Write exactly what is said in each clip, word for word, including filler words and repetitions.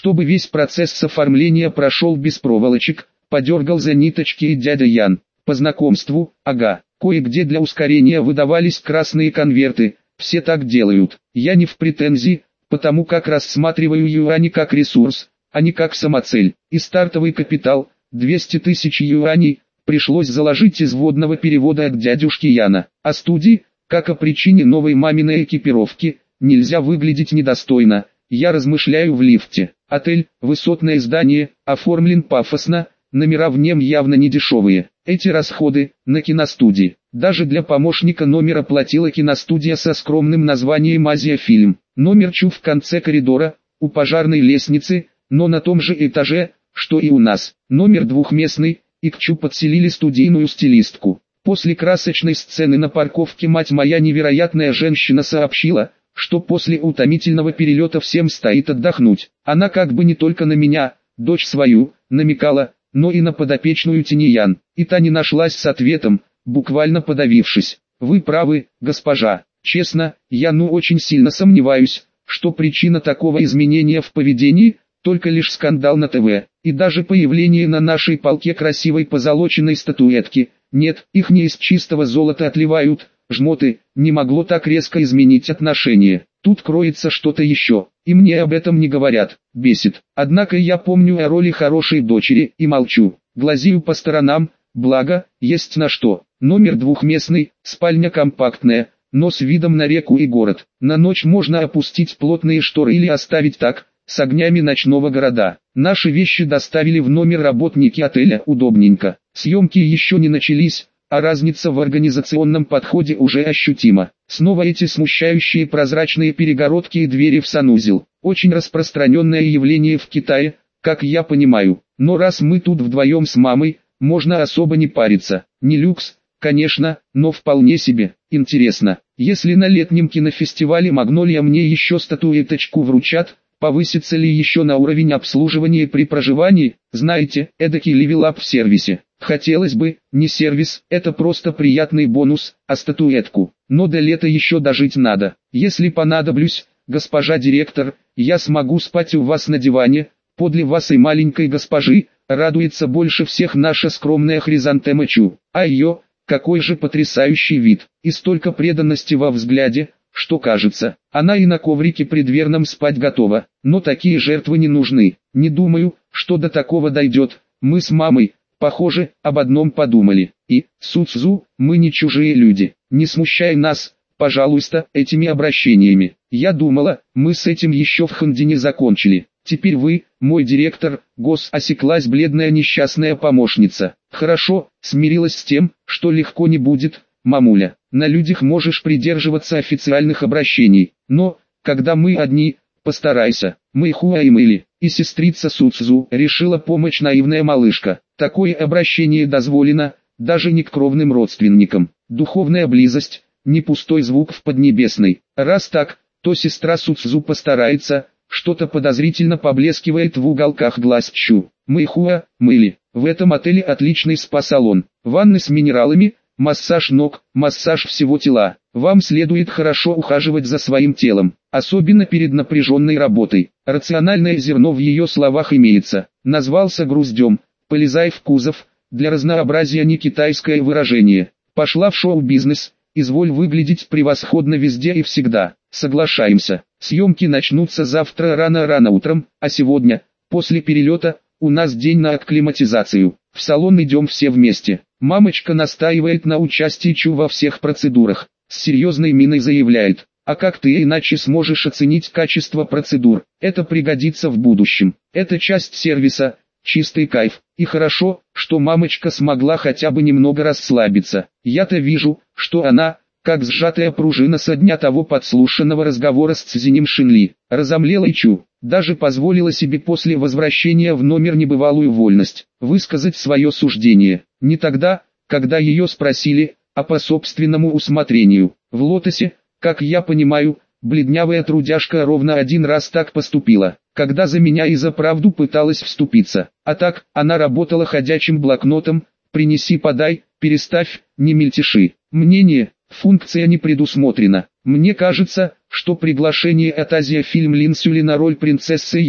Чтобы весь процесс оформления прошел без проволочек, подергал за ниточки и дядя Ян. По знакомству, ага, кое-где для ускорения выдавались красные конверты, все так делают. Я не в претензии, потому как рассматриваю юани как ресурс, а не как самоцель. И стартовый капитал, двести тысяч юаней, пришлось заложить из вводного перевода от дядюшки Яна. А студии, как о причине новой маминой экипировки, нельзя выглядеть недостойно. Я размышляю в лифте. Отель, высотное здание, оформлен пафосно, номера в нем явно не дешевые. Эти расходы на киностудии. Даже для помощника номера платила киностудия со скромным названием «Азия Фильм». Номер Чу в конце коридора, у пожарной лестницы, но на том же этаже, что и у нас. Номер двухместный, и к Чу подселили студийную стилистку. После красочной сцены на парковке мать моя невероятная женщина сообщила, что после утомительного перелета всем стоит отдохнуть. Она как бы не только на меня, дочь свою, намекала, но и на подопечную Тиньян. И та не нашлась с ответом, буквально подавившись. Вы правы, госпожа. Честно, я ну очень сильно сомневаюсь, что причина такого изменения в поведении – только лишь скандал на ТВ, и даже появление на нашей полке красивой позолоченной статуэтки. Нет, их не из чистого золота отливают, жмоты, не могло так резко изменить отношения. Тут кроется что-то еще, и мне об этом не говорят, бесит. Однако я помню о роли хорошей дочери и молчу, глазею по сторонам, благо, есть на что. Номер двухместный, спальня компактная, но с видом на реку и город. На ночь можно опустить плотные шторы или оставить так, с огнями ночного города. Наши вещи доставили в номер работники отеля, удобненько. Съемки еще не начались, а разница в организационном подходе уже ощутима. Снова эти смущающие прозрачные перегородки и двери в санузел. Очень распространенное явление в Китае, как я понимаю. Но раз мы тут вдвоем с мамой, можно особо не париться. Не люкс, конечно, но вполне себе. Интересно, если на летнем кинофестивале «Магнолия» мне еще статуэточку вручат, повысится ли еще на уровень обслуживания при проживании? Знаете, эдакий левелап в сервисе. Хотелось бы, не сервис, это просто приятный бонус, а статуэтку. Но до лета еще дожить надо. Если понадоблюсь, госпожа директор, я смогу спать у вас на диване, подле вас и маленькой госпожи, радуется больше всех наша скромная хризантема Чу. А ее, какой же потрясающий вид, и столько преданности во взгляде, что кажется, она и на коврике предверном спать готова. Но такие жертвы не нужны. Не думаю, что до такого дойдет. Мы с мамой, похоже, об одном подумали. И, Суцзу, мы не чужие люди. Не смущай нас, пожалуйста, этими обращениями. Я думала, мы с этим еще в Хандине закончили. Теперь вы, мой директор, гос, осеклась бледная несчастная помощница. Хорошо, смирилась с тем, что легко не будет, мамуля. На людях можешь придерживаться официальных обращений, но, когда мы одни, постарайся. Мы Хуа и Мэйли, и сестрица Суцзу, решила помочь наивная малышка. Такое обращение дозволено, даже не к кровным родственникам. Духовная близость, не пустой звук в Поднебесной. Раз так, то сестра Суцзу постарается, что-то подозрительно поблескивает в уголках глаз Чу. Мы Хуа, Мэйли, в этом отеле отличный спа-салон, ванны с минералами, массаж ног, массаж всего тела. Вам следует хорошо ухаживать за своим телом, особенно перед напряженной работой. Рациональное зерно в ее словах имеется. Назвался груздем, полезай в кузов, для разнообразия не китайское выражение. Пошла в шоу-бизнес, изволь выглядеть превосходно везде и всегда. Соглашаемся. Съемки начнутся завтра рано-рано утром, а сегодня, после перелета, у нас день на акклиматизацию. В салон идем все вместе. Мамочка настаивает на участии Чу во всех процедурах. С серьезной миной заявляет, а как ты иначе сможешь оценить качество процедур? Это пригодится в будущем. Это часть сервиса, чистый кайф. И хорошо, что мамочка смогла хотя бы немного расслабиться. Я-то вижу, что она, как сжатая пружина со дня того подслушанного разговора с Цзинем Шинли, разомлела и Чу. Даже позволила себе после возвращения в номер небывалую вольность, высказать свое суждение. Не тогда, когда ее спросили, а по собственному усмотрению. В «Лотосе», как я понимаю, бледнявая трудяжка ровно один раз так поступила, когда за меня и за правду пыталась вступиться. А так, она работала ходячим блокнотом, принеси подай, переставь, не мельтеши. Мнение, функция не предусмотрена. Мне кажется, что приглашение от Азия Фильм Лин Сюли на роль принцессы Юй,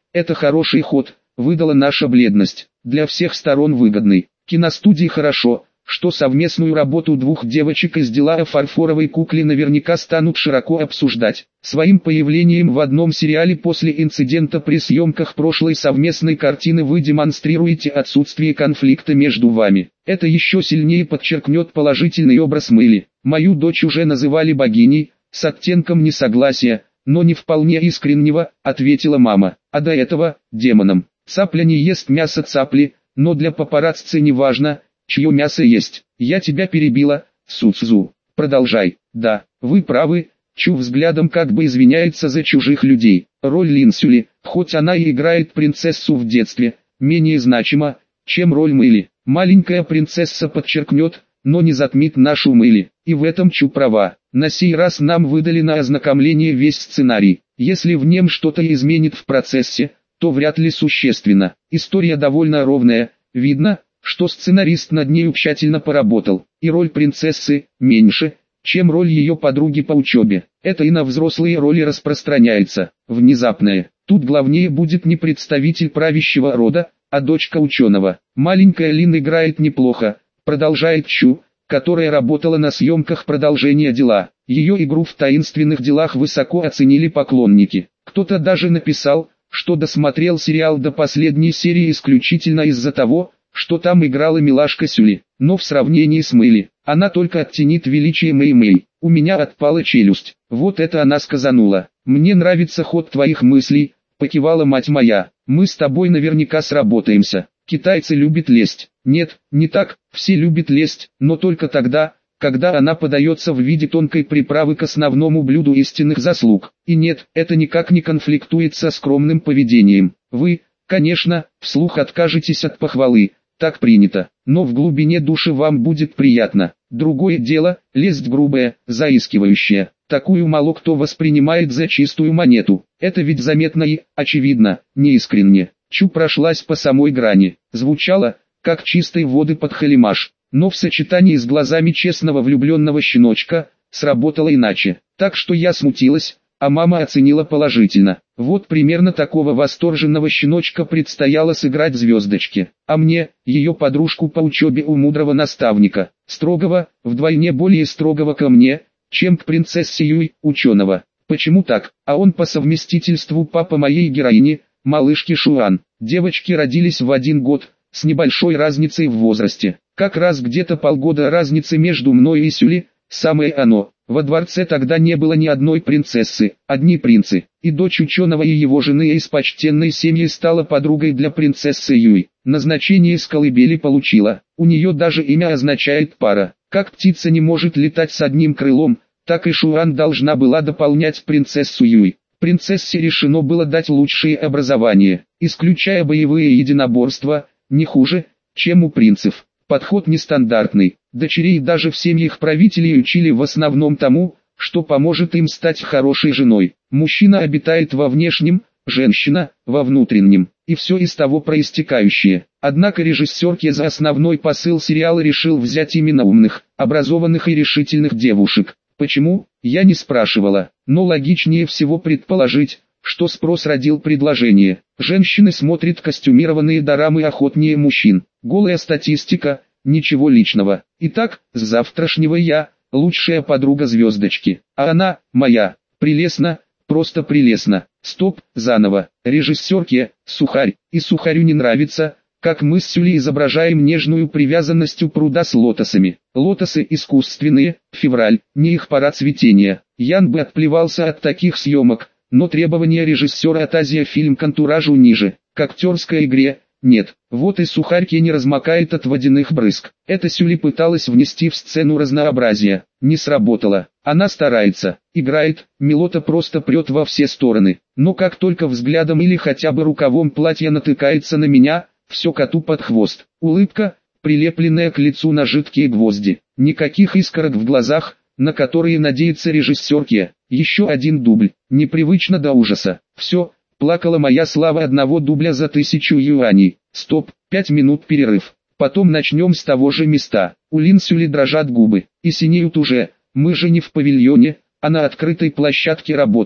это хороший ход, выдала наша бледность, для всех сторон выгодный. Киностудии хорошо, что совместную работу двух девочек из дела о фарфоровой кукле наверняка станут широко обсуждать. Своим появлением в одном сериале после инцидента при съемках прошлой совместной картины вы демонстрируете отсутствие конфликта между вами. Это еще сильнее подчеркнет положительный образ Мэйли. Мою дочь уже называли богиней, с оттенком несогласия, но не вполне искреннего, ответила мама. А до этого – демоном. Цапля не ест мясо цапли, но для папарацци не важно, чье мясо есть. Я тебя перебила, Суцзу. Продолжай. Да, вы правы. Чу взглядом как бы извиняется за чужих людей. Роль Линсюли, хоть она и играет принцессу в детстве, менее значима, чем роль Мэйли. Маленькая принцесса подчеркнет, но не затмит нашу Мэйли. И в этом Чу права. На сей раз нам выдали на ознакомление весь сценарий. Если в нем что-то изменит в процессе, то вряд ли существенно. История довольно ровная, видно, что сценарист над нею тщательно поработал, и роль принцессы меньше, чем роль ее подруги по учебе. Это и на взрослые роли распространяется. Внезапное. Тут главнее будет не представитель правящего рода, а дочка ученого. Маленькая Лин играет неплохо, продолжает Чу, которая работала на съемках продолжения дела. Ее игру в таинственных делах высоко оценили поклонники. Кто-то даже написал, что досмотрел сериал до последней серии исключительно из-за того, что там играла милашка Сюли, но в сравнении с Мэйли, она только оттенит величие Мэй-Мэй. У меня отпала челюсть. Вот это она сказанула. Мне нравится ход твоих мыслей, покивала мать моя. Мы с тобой наверняка сработаемся. Китайцы любят лесть. Нет, не так, все любят лесть, но только тогда, когда она подается в виде тонкой приправы к основному блюду истинных заслуг. И нет, это никак не конфликтует со скромным поведением. Вы, конечно, вслух откажетесь от похвалы. Так принято, но в глубине души вам будет приятно. Другое дело, лесть грубая, заискивающая. Такую мало кто воспринимает за чистую монету. Это ведь заметно и, очевидно, неискренне. Чу прошлась по самой грани. Звучало, как чистой воды подхалимаш. Но в сочетании с глазами честного влюбленного щеночка, сработало иначе. Так что я смутилась, а мама оценила положительно. Вот примерно такого восторженного щеночка предстояло сыграть звездочке. А мне, ее подружку по учебе у мудрого наставника, строгого, вдвойне более строгого ко мне, чем к принцессе Юй, ученого. Почему так? А он по совместительству папа моей героини, малышки Шуан. Девочки родились в один год, с небольшой разницей в возрасте. Как раз где-то полгода разницы между мной и Сюли, самое оно. Во дворце тогда не было ни одной принцессы, одни принцы, и дочь ученого и его жены из почтенной семьи стала подругой для принцессы Юй. Назначение с колыбели получила, у нее даже имя означает пара. Как птица не может летать с одним крылом, так и Шуан должна была дополнять принцессу Юй. Принцессе решено было дать лучшее образование, исключая боевые единоборства, не хуже, чем у принцев. Подход нестандартный. Дочерей даже в семьях правителей учили в основном тому, что поможет им стать хорошей женой. Мужчина обитает во внешнем, женщина – во внутреннем, и все из того проистекающее. Однако режиссер Ке за основной посыл сериала решил взять именно умных, образованных и решительных девушек. Почему, я не спрашивала, но логичнее всего предположить, что спрос родил предложение. Женщины смотрят костюмированные дорамы охотнее мужчин. Голая статистика, ничего личного. Итак, с завтрашнего я – лучшая подруга звездочки. А она – моя. Прелестно, просто прелестно. Стоп, заново. Режиссер Ке – сухарь. И сухарю не нравится, как мы с Сюли изображаем нежную привязанность у пруда с лотосами. Лотосы искусственные, февраль, не их пора цветения. Ян бы отплевался от таких съемок. Но требования режиссера от Азия фильм к антуражу ниже, к актерской игре, нет. Вот и сухарь Ке не размокает от водяных брызг. Это Сюли пыталась внести в сцену разнообразие, не сработало. Она старается, играет, Милота просто прет во все стороны. Но как только взглядом или хотя бы рукавом платья натыкается на меня, все коту под хвост. Улыбка, прилепленная к лицу на жидкие гвозди. Никаких искорок в глазах, на которые надеется режиссер Ке. Еще один дубль, непривычно до ужаса. Все, плакала моя слава одного дубля за тысячу юаней. Стоп, пять минут перерыв. Потом начнем с того же места. У Лин Сюли дрожат губы, и синеют уже. Мы же не в павильоне, а на открытой площадке работаем.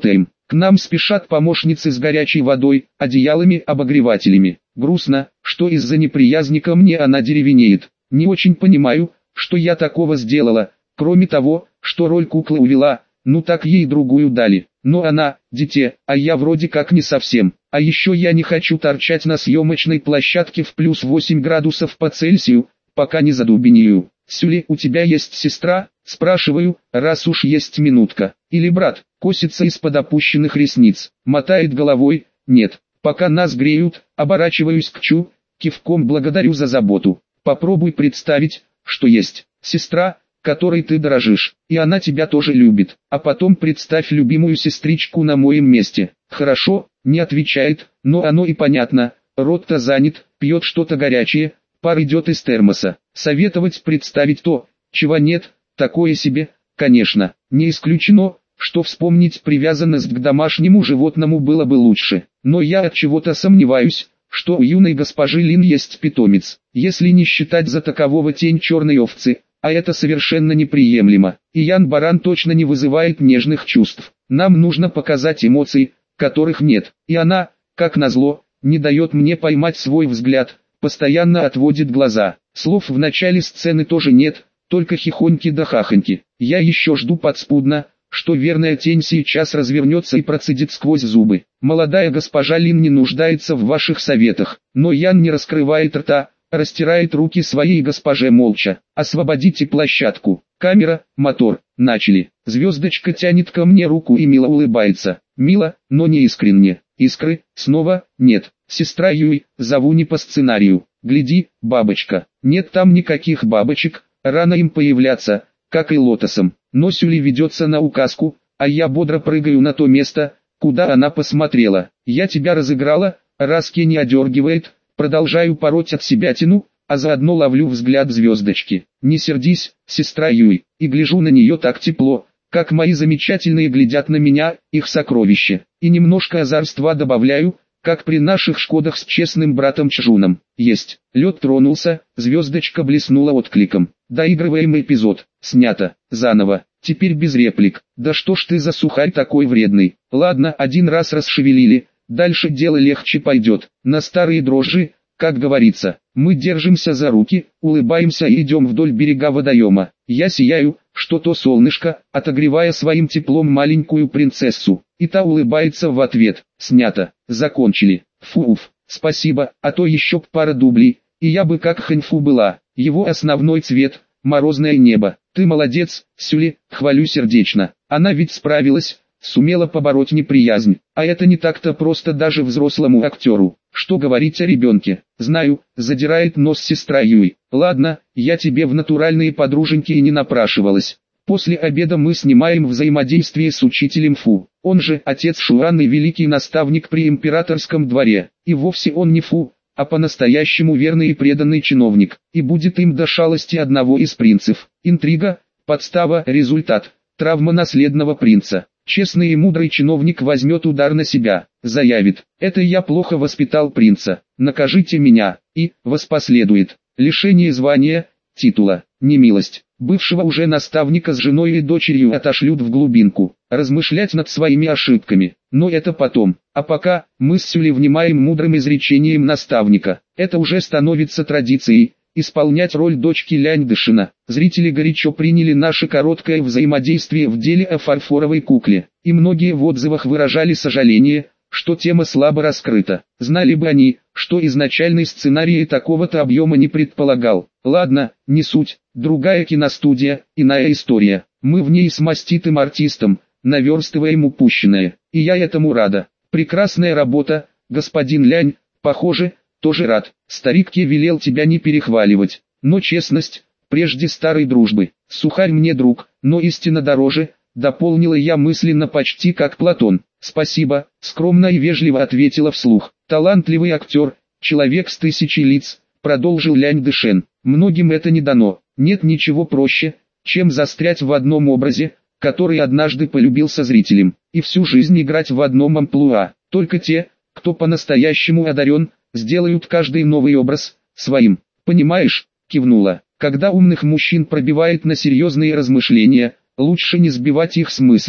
К нам спешат помощницы с горячей водой, одеялами, обогревателями. Грустно, что из-за неприязни ко мне она деревенеет. Не очень понимаю, что я такого сделала, кроме того, что роль куклы увела, ну так ей другую дали. Но она, дитя, а я вроде как не совсем. А еще я не хочу торчать на съемочной площадке в плюс восемь градусов по Цельсию, пока не задубенею. Сюли, у тебя есть сестра? Спрашиваю, раз уж есть минутка. Или брат? Косится из-под опущенных ресниц. Мотает головой, нет. Пока нас греют, оборачиваюсь к Чу, кивком благодарю за заботу. Попробуй представить, что есть сестра, которой ты дорожишь, и она тебя тоже любит. А потом представь любимую сестричку на моем месте. Хорошо, не отвечает, но оно и понятно. Рот-то занят, пьет что-то горячее, пар идет из термоса. Советовать представить то, чего нет, такое себе, конечно. Не исключено, что вспомнить привязанность к домашнему животному было бы лучше. Но я от чего-то сомневаюсь, что у юной госпожи Лин есть питомец, если не считать за такового тень черной овцы. А это совершенно неприемлемо, и Ян Баран точно не вызывает нежных чувств. Нам нужно показать эмоции, которых нет, и она, как назло, не дает мне поймать свой взгляд, постоянно отводит глаза. Слов в начале сцены тоже нет, только хихоньки да хахоньки. Я еще жду подспудно, что верная тень сейчас развернется и процедит сквозь зубы. Молодая госпожа Лин не нуждается в ваших советах, но Ян не раскрывает рта, растирает руки своей госпоже молча. Освободите площадку. Камера, мотор, начали. Звездочка тянет ко мне руку и мило улыбается. Мило, но не искренне. Искры, снова, нет. Сестра Юй, зову не по сценарию. Гляди, бабочка. Нет там никаких бабочек, рано им появляться, как и лотосом. Но Сюли ведется на указку, а я бодро прыгаю на то место, куда она посмотрела. Я тебя разыграла, раз Ки не одергивает. Продолжаю пороть от себя тяну, а заодно ловлю взгляд звездочки. Не сердись, сестра Юй, и гляжу на нее так тепло, как мои замечательные глядят на меня, их сокровища. И немножко озорства добавляю, как при наших шкодах с честным братом Чжуном. Есть, лед тронулся, звездочка блеснула откликом. Доигрываем эпизод, снято, заново, теперь без реплик. Да что ж ты за сухарь такой вредный. Ладно, один раз расшевелили. Дальше дело легче пойдет, на старые дрожжи, как говорится. Мы держимся за руки, улыбаемся и идем вдоль берега водоема. Я сияю, что то солнышко, отогревая своим теплом маленькую принцессу. И та улыбается в ответ. Снято, закончили. Фуф, спасибо, а то еще пара дублей, и я бы как Хэньфу была. Его основной цвет – морозное небо. Ты молодец, Сюли, хвалю сердечно. Она ведь справилась. Сумела побороть неприязнь, а это не так-то просто даже взрослому актеру. Что говорить о ребенке? Знаю, задирает нос сестра Юй. Ладно, я тебе в натуральные подруженьки и не напрашивалась. После обеда мы снимаем взаимодействие с учителем Фу. Он же отец Шуан и великий наставник при императорском дворе. И вовсе он не Фу, а по-настоящему верный и преданный чиновник. И будет им до шалости одного из принцев. Интрига, подстава, результат. Травма наследного принца. Честный и мудрый чиновник возьмет удар на себя, заявит: «Это я плохо воспитал принца, накажите меня», и воспоследует лишение звания, титула, немилость. Бывшего уже наставника с женой и дочерью отошлют в глубинку, размышлять над своими ошибками. Но это потом, а пока мы с Сюли внимаем мудрым изречением наставника. Это уже становится традицией. Исполнять роль дочки Лянь Дэшина. Зрители горячо приняли наше короткое взаимодействие в деле о фарфоровой кукле, и многие в отзывах выражали сожаление, что тема слабо раскрыта. Знали бы они, что изначальный сценарий такого-то объема не предполагал. Ладно, не суть, другая киностудия, иная история. Мы в ней с маститым артистом, наверстываем упущенное, и я этому рада. Прекрасная работа, господин Лянь, похоже, тоже рад. Старик Ки велел тебя не перехваливать, но честность, прежде старой дружбы. Сухарь мне друг, но истина дороже, дополнила я мысленно почти как Платон. Спасибо, скромно и вежливо ответила вслух. Талантливый актер, человек с тысячей лиц, продолжил Лянь Дэшен. Многим это не дано. Нет ничего проще, чем застрять в одном образе, который однажды полюбился зрителям, и всю жизнь играть в одном амплуа. Только те, кто по-настоящему одарен, сделают каждый новый образ своим. Понимаешь? Кивнула. Когда умных мужчин пробивает на серьезные размышления, лучше не сбивать их с мысли.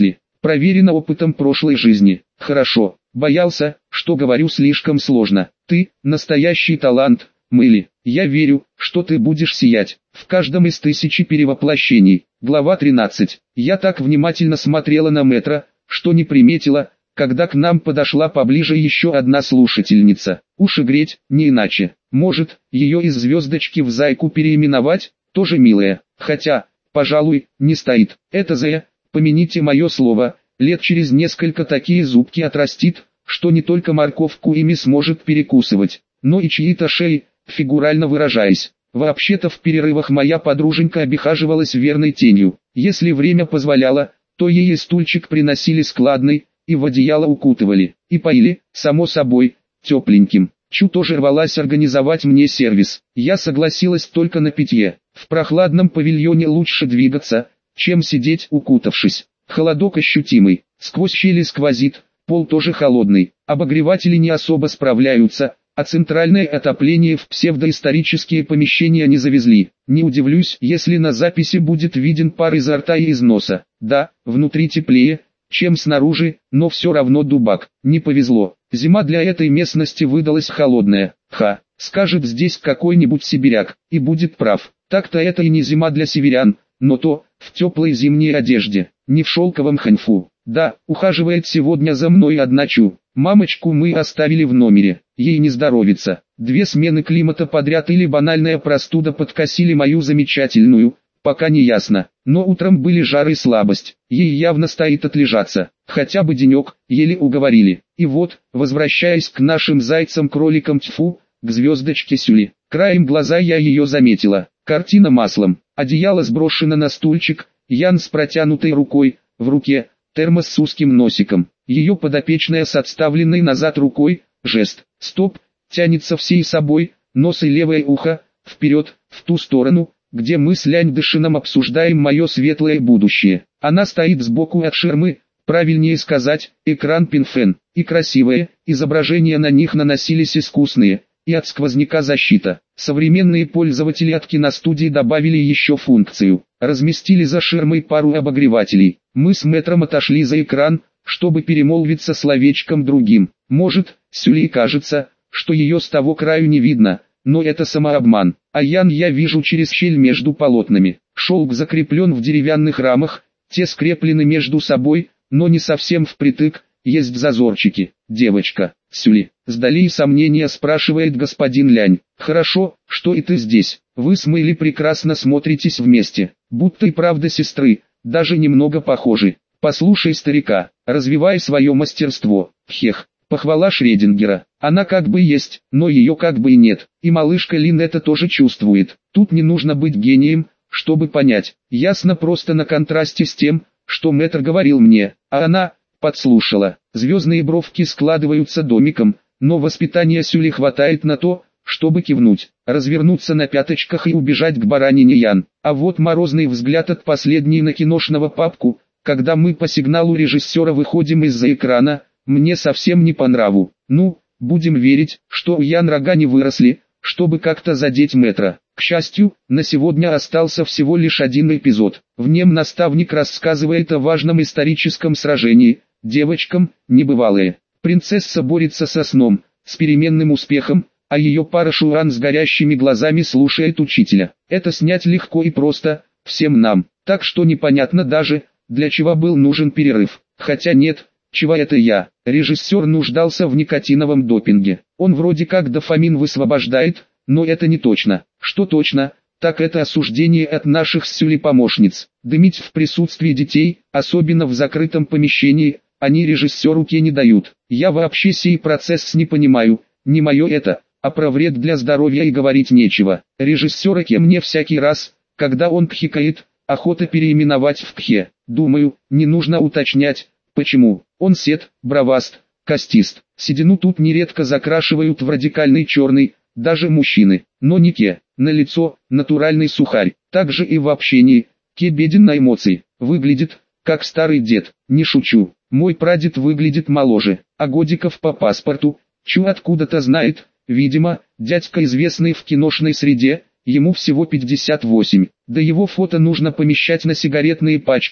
проверено опытом прошлой жизни. Хорошо, боялся, что говорю слишком сложно. Ты – настоящий талант, Мыли. Я верю, что ты будешь сиять в каждом из тысячи перевоплощений. Глава тринадцать. Я так внимательно смотрела на Мэтра, что не приметила, когда к нам подошла поближе еще одна слушательница. Уши греть, не иначе. Может, ее из звездочки в зайку переименовать, тоже милая. Хотя, пожалуй, не стоит. Это Зая, помяните мое слово, лет через несколько такие зубки отрастит, что не только морковку ими сможет перекусывать, но и чьи-то шеи, фигурально выражаясь. Вообще-то в перерывах моя подруженька обихаживалась верной тенью. Если время позволяло, то ей и стульчик приносили складный, и в одеяло укутывали, и поили, само собой, тепленьким. Чу тоже рвалась организовать мне сервис. Я согласилась только на питье. В прохладном павильоне лучше двигаться, чем сидеть укутавшись. Холодок ощутимый, сквозь щели сквозит, пол тоже холодный. Обогреватели не особо справляются, а центральное отопление в псевдоисторические помещения не завезли. Не удивлюсь, если на записи будет виден пар изо рта и из носа. Да, внутри теплее, чем снаружи, но все равно дубак. Не повезло. Зима для этой местности выдалась холодная. Ха, скажет здесь какой-нибудь сибиряк, и будет прав. Так-то это и не зима для северян, но то, в теплой зимней одежде, не в шелковом ханьфу. Да, ухаживает сегодня за мной одна Чу. Мамочку мы оставили в номере, ей не здоровится. Две смены климата подряд или банальная простуда подкосили мою замечательную, пока не ясно. Но утром были жар и слабость, ей явно стоит отлежаться. Хотя бы денек, еле уговорили. И вот, возвращаясь к нашим зайцам-кроликам, тьфу, к звездочке Сюли, краем глаза я ее заметила. Картина маслом, одеяло сброшено на стульчик, Ян с протянутой рукой, в руке, термос с узким носиком. Ее подопечная с отставленной назад рукой, жест, стоп, тянется всей собой, нос и левое ухо, вперед, в ту сторону, где мы с Лянь-Дышином обсуждаем мое светлое будущее. Она стоит сбоку от ширмы, правильнее сказать, экран Пинфен, и красивые, изображения на них наносились искусные, и от сквозняка защита. Современные пользователи от киностудии добавили еще функцию, разместили за ширмой пару обогревателей. Мы с Мэтром отошли за экран, чтобы перемолвиться словечком другим. Может, Сюли кажется, что ее с того краю не видно, но это самообман. А Ян я вижу через щель между полотнами. Шелк закреплен в деревянных рамах, те скреплены между собой, но не совсем впритык, есть зазорчики. Девочка, Сюли, сдали и сомнения, спрашивает господин Лянь. Хорошо, что и ты здесь. Вы с Мэйли прекрасно смотритесь вместе, будто и правда сестры, даже немного похожи. Послушай старика, развивай свое мастерство. Хех, похвала Шредингера. Она как бы есть, но ее как бы и нет. И малышка Лин это тоже чувствует. Тут не нужно быть гением, чтобы понять. Ясно просто на контрасте с тем, что Мэтр говорил мне, а она подслушала. Звездные бровки складываются домиком, но воспитания Сюли хватает на то, чтобы кивнуть, развернуться на пяточках и убежать к баранине Ян. А вот морозный взгляд от последней на киношного папку, когда мы по сигналу режиссера выходим из-за экрана, мне совсем не по нраву. Ну, будем верить, что у Ян рога не выросли, чтобы как-то задеть Мэтра. К счастью, на сегодня остался всего лишь один эпизод. В нем наставник рассказывает о важном историческом сражении. Девочкам, небывалые. Принцесса борется со сном, с переменным успехом, а ее пара Шуран с горящими глазами слушает учителя. Это снять легко и просто, всем нам. Так что непонятно даже, для чего был нужен перерыв. Хотя нет, чего это я. Режиссер нуждался в никотиновом допинге. Он вроде как дофамин высвобождает, но это не точно. Что точно, так это осуждение от наших с Сюли помощниц. Дымить в присутствии детей, особенно в закрытом помещении, они режиссеру Ке не дают. Я вообще сей процесс не понимаю, не мое это, а про вред для здоровья и говорить нечего. Режиссера Ке мне всякий раз, когда он кхикает, охота переименовать в кхе. Думаю, не нужно уточнять, почему. Он сет, браваст, костист. Седину тут нередко закрашивают в радикальный черный, даже мужчины. Но не Ке, на лицо, натуральный сухарь. Также и в общении, Ке беден на эмоции, выглядит, как старый дед. Не шучу, мой прадед выглядит моложе, а годиков по паспорту, Чу откуда-то знает, видимо, дядька известный в киношной среде, ему всего пятьдесят восемь. Да его фото нужно помещать на сигаретные пачки,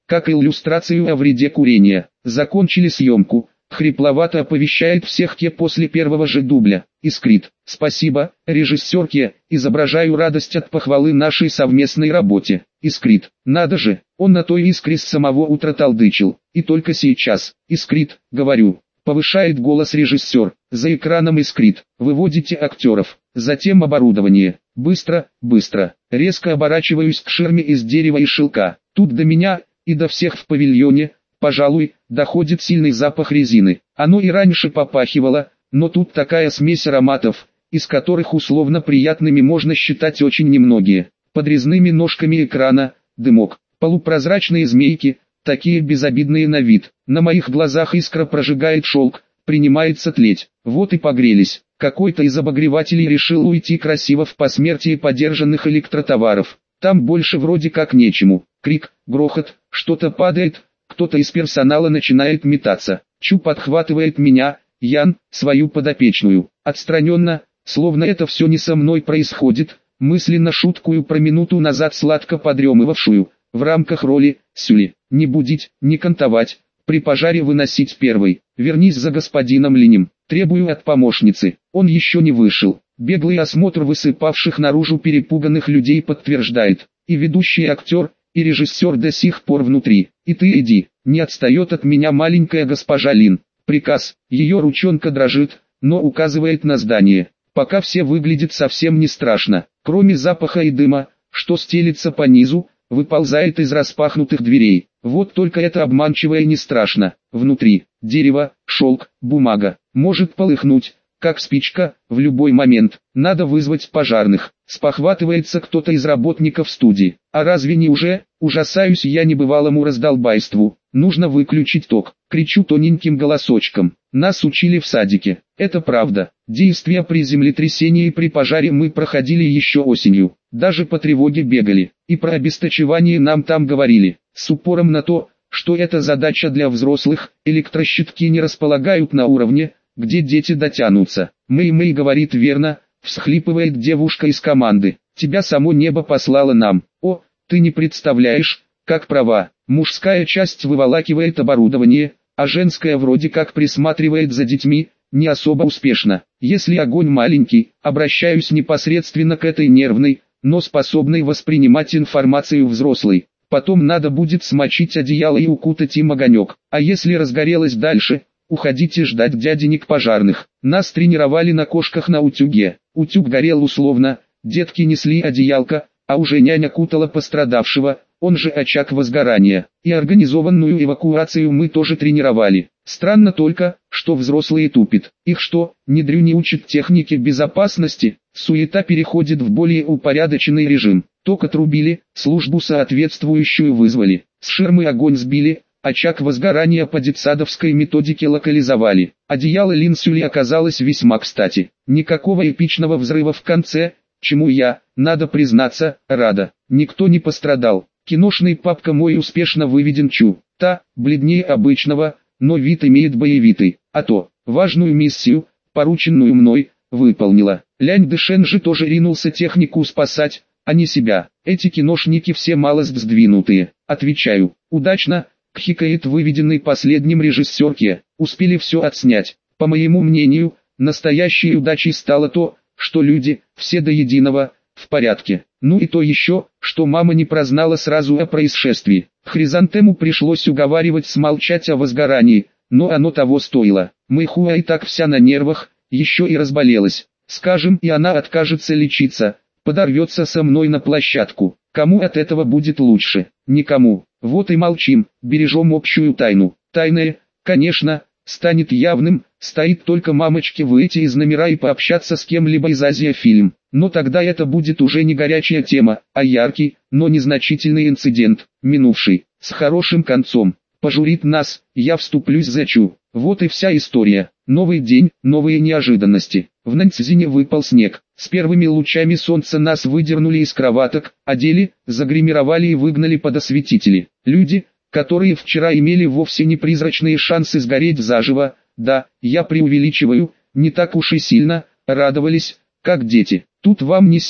как иллюстрацию о вреде курения. Закончили съемку. Хрипловато оповещает всех Ке после первого же дубля. Искрит. Спасибо, режиссер Ке, изображаю радость от похвалы нашей совместной работе. Искрит. Надо же, он на той искре с самого утра толдычил. И только сейчас. Искрит, говорю. Повышает голос режиссер. За экраном искрит. Выводите актеров. Затем оборудование. Быстро, быстро. Резко оборачиваюсь к ширме из дерева и шелка. Тут до меня, и до всех в павильоне, пожалуй, доходит сильный запах резины. Оно и раньше попахивало, но тут такая смесь ароматов, из которых условно приятными можно считать очень немногие. Под резными ножками экрана, дымок, полупрозрачные змейки, такие безобидные на вид. На моих глазах искра прожигает шелк, принимается тлеть. Вот и погрелись. Какой-то из обогревателей решил уйти красиво в посмертие подержанных электротоваров. Там больше вроде как нечему. Крик, грохот, что-то падает. Кто-то из персонала начинает метаться. Чу подхватывает меня, Ян, свою подопечную. Отстраненно, словно это все не со мной происходит, мысленно шуткую про минуту назад сладко подремывавшую, в рамках роли, Сюли. Не будить, не кантовать, при пожаре выносить первой. Вернись за господином Линем. Требую от помощницы. Он еще не вышел. Беглый осмотр высыпавших наружу перепуганных людей подтверждает. И ведущий актер, и режиссер до сих пор внутри. И ты иди, не отстает от меня маленькая госпожа Лин. Приказ, ее ручонка дрожит, но указывает на здание. Пока все выглядит совсем не страшно. Кроме запаха и дыма, что стелится по низу, выползает из распахнутых дверей. Вот только это обманчиво и не страшно. Внутри, дерево, шелк, бумага. Может полыхнуть, как спичка, в любой момент. Надо вызвать пожарных. Спохватывается кто-то из работников студии. А разве не уже? Ужасаюсь я небывалому раздолбайству. Нужно выключить ток. Кричу тоненьким голосочком. Нас учили в садике. Это правда. Действия при землетрясении и при пожаре мы проходили еще осенью. Даже по тревоге бегали. И про обесточевание нам там говорили. С упором на то, что это задача для взрослых. Электрощитки не располагают на уровне, где дети дотянутся. Мэй-Мэй говорит верно, всхлипывает девушка из команды. Тебя само небо послало нам. О, ты не представляешь, как права. Мужская часть выволакивает оборудование, а женская вроде как присматривает за детьми, не особо успешно. Если огонь маленький, обращаюсь непосредственно к этой нервной, но способной воспринимать информацию взрослой. Потом надо будет смочить одеяло и укутать им огонек. А если разгорелось дальше, уходите ждать дяденек пожарных. Нас тренировали на кошках на утюге. Утюг горел условно, детки несли одеялко, а уже няня кутала пострадавшего, он же очаг возгорания. И организованную эвакуацию мы тоже тренировали. Странно только, что взрослые тупят. Их что, не дрю не учат технике безопасности? Суета переходит в более упорядоченный режим. Ток отрубили, службу соответствующую вызвали. С ширмы огонь сбили, очаг возгорания по детсадовской методике локализовали. Одеяло Лин Сюли оказалось весьма кстати. Никакого эпичного взрыва в конце, чему я, надо признаться, рада. Никто не пострадал. Киношный папка мой успешно выведен Чу. Та, бледнее обычного, но вид имеет боевитый. А то, важную миссию, порученную мной, выполнила. Лянь Дэшен же тоже ринулся технику спасать, а не себя. Эти киношники все малость сдвинутые. Отвечаю, удачно, кхикает выведенный последним режиссер Ке. Успели все отснять. По моему мнению, настоящей удачей стало то, что люди, все до единого, в порядке. Ну и то еще, что мама не прознала сразу о происшествии. Хризантему пришлось уговаривать смолчать о возгорании, но оно того стоило. Мэйхуа и так вся на нервах, еще и разболелась. Скажем, и она откажется лечиться, подорвется со мной на площадку. Кому от этого будет лучше? Никому. Вот и молчим, бережем общую тайну. Тайное, конечно, станет явным, стоит только мамочке выйти из номера и пообщаться с кем-либо из Азия-фильм. Но тогда это будет уже не горячая тема, а яркий, но незначительный инцидент, минувший, с хорошим концом. Пожурит нас, я вступлюсь за Чу. Вот и вся история. Новый день, новые неожиданности. В Наньцзине выпал снег. С первыми лучами солнца нас выдернули из кроваток, одели, загримировали и выгнали под осветители. Люди, которые вчера имели вовсе не призрачные шансы сгореть заживо, да, я преувеличиваю, не так уж и сильно, радовались, как дети. Тут вам не север,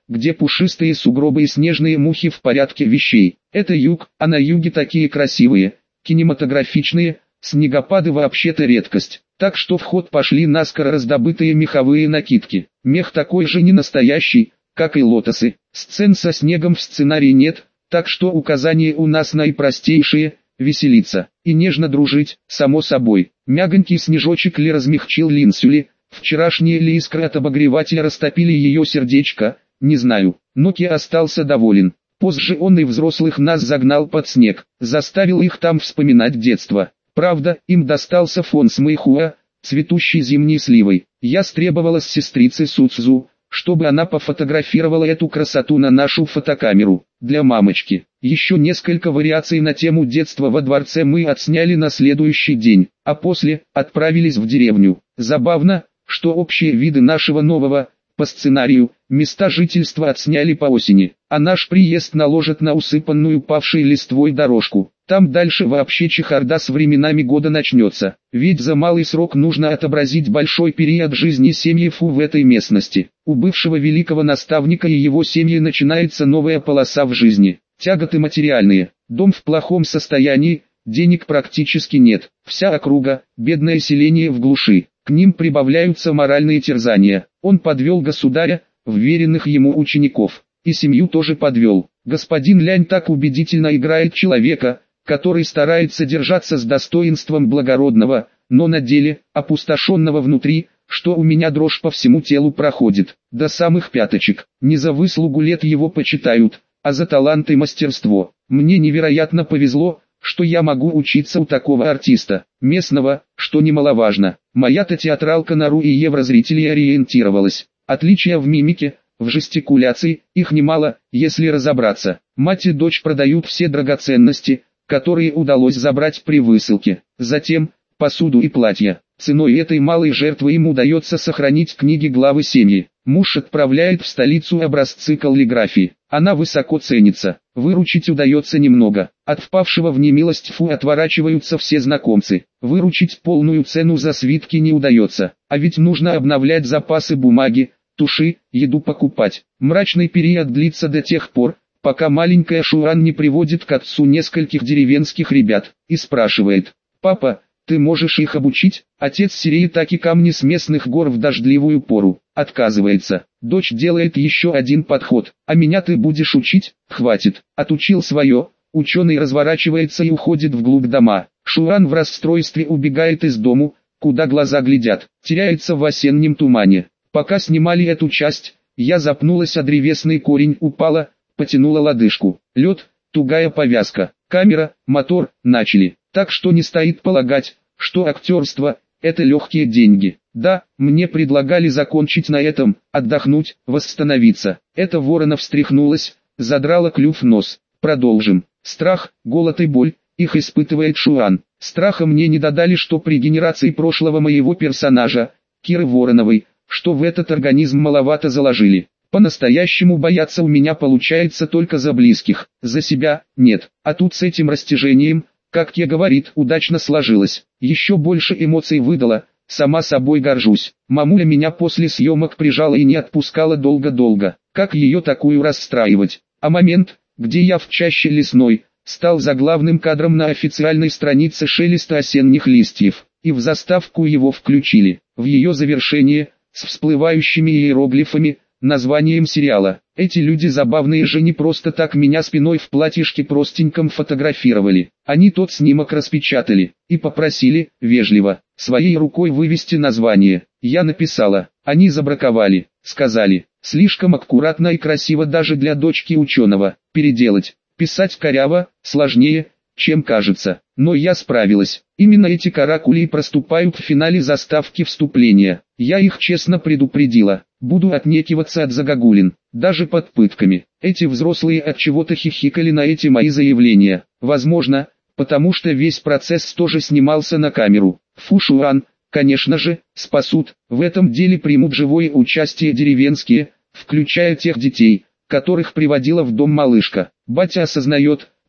где пушистые сугробы и снежные мухи в порядке вещей. Это юг, а на юге такие красивые, кинематографичные, снегопады вообще-то редкость. Так что в ход пошли наскоро раздобытые меховые накидки. Мех такой же не настоящий, как и лотосы. Сцен со снегом в сценарии нет, так что указания у нас наипростейшие – веселиться и нежно дружить, само собой. Мягонький снежочек ли размягчил Линсюли, вчерашние ли искры от обогревателя растопили ее сердечко, не знаю, но Ки остался доволен. Позже он и взрослых нас загнал под снег, заставил их там вспоминать детство. Правда, им достался фон с Мэйхуа, цветущей зимней сливой. Я стребовала с сестрицы Суцзу, чтобы она пофотографировала эту красоту на нашу фотокамеру, для мамочки. Еще несколько вариаций на тему детства во дворце мы отсняли на следующий день, а после отправились в деревню. Забавно, что общие виды нашего нового, по сценарию, места жительства отсняли по осени, а наш приезд наложит на усыпанную павшей листвой дорожку. Там дальше вообще чехарда с временами года начнется, ведь за малый срок нужно отобразить большой период жизни семьи Фу в этой местности. У бывшего великого наставника и его семьи начинается новая полоса в жизни. Тяготы материальные, дом в плохом состоянии, денег практически нет, вся округа, бедное селение в глуши. К ним прибавляются моральные терзания. Он подвел государя, вверенных ему учеников, и семью тоже подвел. Господин Лянь так убедительно играет человека, который старается держаться с достоинством благородного, но на деле, опустошенного внутри, что у меня дрожь по всему телу проходит, до самых пяточек. Не за выслугу лет его почитают, а за талант и мастерство. Мне невероятно повезло, что я могу учиться у такого артиста, местного, что немаловажно. Моя-то театралка на РУ и еврозрителей ориентировалась. Отличия в мимике, в жестикуляции, их немало, если разобраться. Мать и дочь продают все драгоценности, которые удалось забрать при высылке. Затем, посуду и платья. Ценой этой малой жертвы им удается сохранить книги главы семьи. Муж отправляет в столицу образцы каллиграфии. Она высоко ценится. Выручить удается немного. От впавшего в немилость Фу отворачиваются все знакомцы. Выручить полную цену за свитки не удается. А ведь нужно обновлять запасы бумаги, туши, еду покупать. Мрачный период длится до тех пор, пока маленькая Шуан не приводит к отцу нескольких деревенских ребят и спрашивает: «Папа, ты можешь их обучить?» Отец сереет таки камни с местных гор в дождливую пору. Отказывается. Дочь делает еще один подход. «А меня ты будешь учить?» «Хватит». Отучил свое. Ученый разворачивается и уходит вглубь дома. Шуан в расстройстве убегает из дому, куда глаза глядят. Теряется в осеннем тумане. Пока снимали эту часть, я запнулась о древесный корень, упала, потянула лодыжку. Лед, тугая повязка, камера, мотор, начали. Так что не стоит полагать, что актерство – это легкие деньги. Да, мне предлагали закончить на этом, отдохнуть, восстановиться. Это Воронов встряхнулась, задрала клюв нос. Продолжим. Страх, голод и боль, их испытывает Шуан. Страха мне не додали, что при генерации прошлого моего персонажа, Киры Вороновой, что в этот организм маловато заложили. По-настоящему бояться у меня получается только за близких, за себя – нет. А тут с этим растяжением, как Ке говорит, удачно сложилось. Еще больше эмоций выдала, сама собой горжусь. Мамуля меня после съемок прижала и не отпускала долго-долго. Как ее такую расстраивать? А момент, где я в чаще лесной, стал заглавным кадром на официальной странице «Шелеста осенних листьев», и в заставку его включили. В ее завершение, с всплывающими иероглифами, названием сериала. Эти люди забавные же не просто так меня спиной в платьишке простеньком фотографировали. Они тот снимок распечатали и попросили, вежливо, своей рукой вывести название. Я написала. Они забраковали, сказали, слишком аккуратно и красиво даже для дочки ученого. Переделать, писать коряво, сложнее, чем кажется. Но я справилась. Именно эти каракули и проступают в финале заставки вступления. Я их честно предупредила. Буду отнекиваться от загогулин, даже под пытками. Эти взрослые от чего-то хихикали на эти мои заявления. Возможно, потому что весь процесс тоже снимался на камеру. Фу Шуан, конечно же, спасут. В этом деле примут живое участие деревенские, включая тех детей, которых приводила в дом малышка. Батя осознает,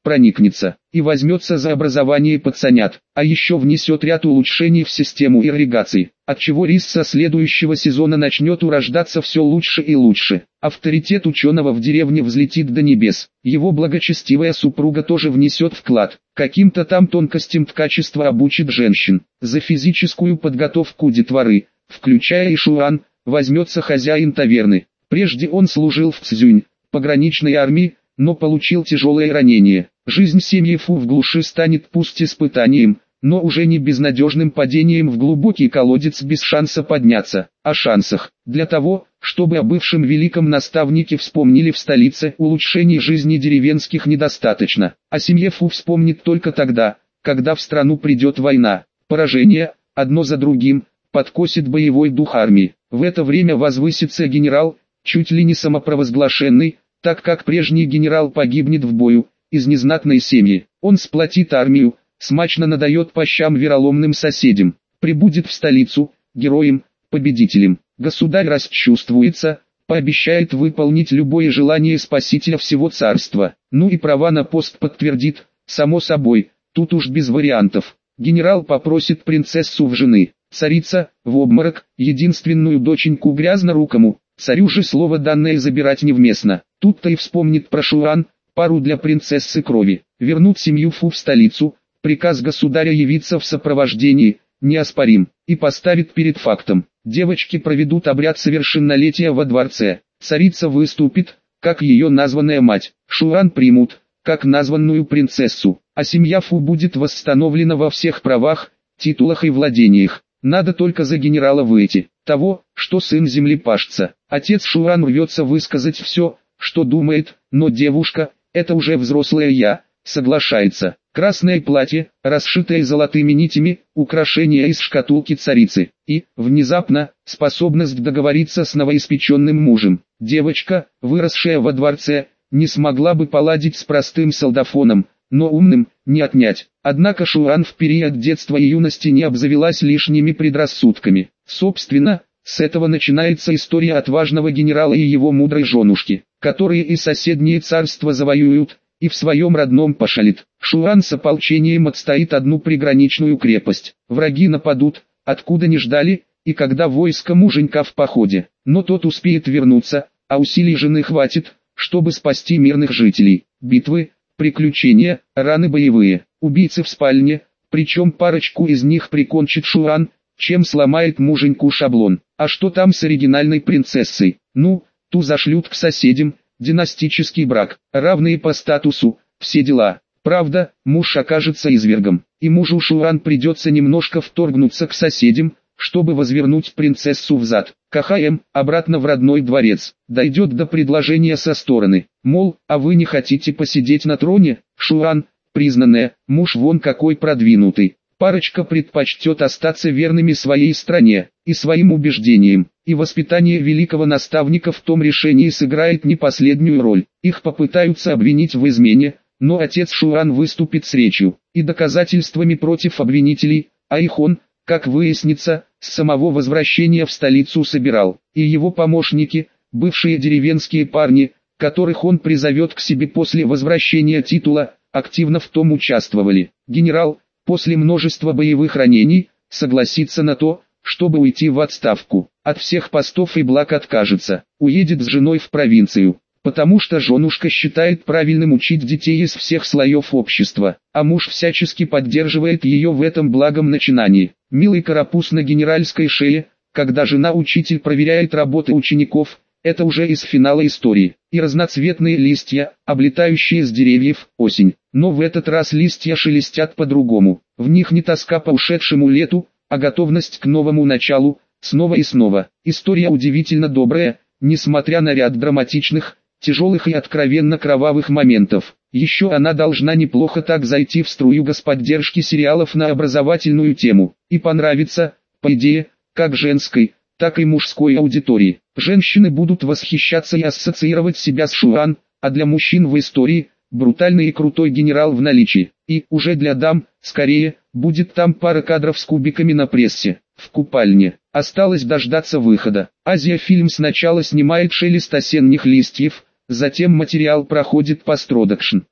проникнется и возьмется за образование пацанят, а еще внесет ряд улучшений в систему ирригации, отчего рис со следующего сезона начнет урождаться все лучше и лучше. Авторитет ученого в деревне взлетит до небес, его благочестивая супруга тоже внесет вклад, каким-то там тонкостям ткачества обучит женщин, за физическую подготовку детворы, включая и Шуан, возьмется хозяин таверны. Прежде он служил в Цзюнь, пограничной армии, но получил тяжелое ранение. Жизнь семьи Фу в глуши станет пусть испытанием, но уже не безнадежным падением в глубокий колодец без шанса подняться. О шансах. Для того, чтобы о бывшем великом наставнике вспомнили в столице, улучшений жизни деревенских недостаточно. О семье Фу вспомнит только тогда, когда в страну придет война. Поражение, одно за другим, подкосит боевой дух армии. В это время возвысится генерал, чуть ли не самопровозглашенный, так как прежний генерал погибнет в бою, из незнатной семьи. Он сплотит армию, смачно надает по щам вероломным соседям, прибудет в столицу, героем, победителем. Государь расчувствуется, пообещает выполнить любое желание спасителя всего царства. Ну и права на пост подтвердит, само собой, тут уж без вариантов. Генерал попросит принцессу в жены. Царица, в обморок, единственную доченьку грязнорукому, царю же слово данное забирать невместно. Тут-то и вспомнит про Шуан, пару для принцессы крови. Вернут семью Фу в столицу, приказ государя явиться в сопровождении, неоспорим, и поставит перед фактом. Девочки проведут обряд совершеннолетия во дворце. Царица выступит, как ее названная мать. Шуан примут, как названную принцессу, а семья Фу будет восстановлена во всех правах, титулах и владениях. Надо только за генерала выйти, того, что сын землепашца. Отец Шуан рвется высказать все, что думает, но девушка, это уже взрослая я, соглашается. Красное платье, расшитое золотыми нитями, украшение из шкатулки царицы. И, внезапно, способность договориться с новоиспеченным мужем. Девочка, выросшая во дворце, не смогла бы поладить с простым солдафоном, но умным не отнять. Однако Шуан в период детства и юности не обзавелась лишними предрассудками. Собственно, с этого начинается история отважного генерала и его мудрой женушки, которые и соседние царства завоюют, и в своем родном пошалит. Шуан с ополчением отстоит одну приграничную крепость. Враги нападут, откуда не ждали, и когда войско муженька в походе, но тот успеет вернуться, а усилий жены хватит, чтобы спасти мирных жителей. Битвы, приключения, раны боевые, убийцы в спальне, причем парочку из них прикончит Шуан, чем сломает муженьку шаблон. А что там с оригинальной принцессой? Ну, ту зашлют к соседям, династический брак, равные по статусу, все дела. Правда, муж окажется извергом, и мужу Шуан придется немножко вторгнуться к соседям, чтобы возвернуть принцессу взад, к Ахаям, обратно в родной дворец. Дойдет до предложения со стороны, мол, а вы не хотите посидеть на троне? Шуан, признанная, муж вон какой продвинутый. Парочка предпочтет остаться верными своей стране и своим убеждениям, и воспитание великого наставника в том решении сыграет не последнюю роль. Их попытаются обвинить в измене, но отец Шуан выступит с речью и доказательствами против обвинителей, а их он, как выяснится, с самого возвращения в столицу собирал, и его помощники, бывшие деревенские парни, которых он призовет к себе после возвращения титула, активно в том участвовали. Генерал, после множества боевых ранений, согласится на то, чтобы уйти в отставку, от всех постов и благ откажется, уедет с женой в провинцию, потому что женушка считает правильным учить детей из всех слоев общества, а муж всячески поддерживает ее в этом благом начинании. Милый карапуз на генеральской шее, когда жена-учитель проверяет работы учеников, это уже из финала истории. И разноцветные листья, облетающие с деревьев, осень. Но в этот раз листья шелестят по-другому. В них не тоска по ушедшему лету, а готовность к новому началу, снова и снова. История удивительно добрая, несмотря на ряд драматичных, тяжелых и откровенно кровавых моментов. Еще она должна неплохо так зайти в струю господдержки сериалов на образовательную тему. И понравится, по идее, как женской, так и мужской аудитории. Женщины будут восхищаться и ассоциировать себя с Шуан, а для мужчин в истории – брутальный и крутой генерал в наличии. И, уже для дам, скорее, будет там пара кадров с кубиками на прессе, в купальне. Осталось дождаться выхода. Азия-фильм сначала снимает шелест осенних листьев, затем материал проходит постпродакшн.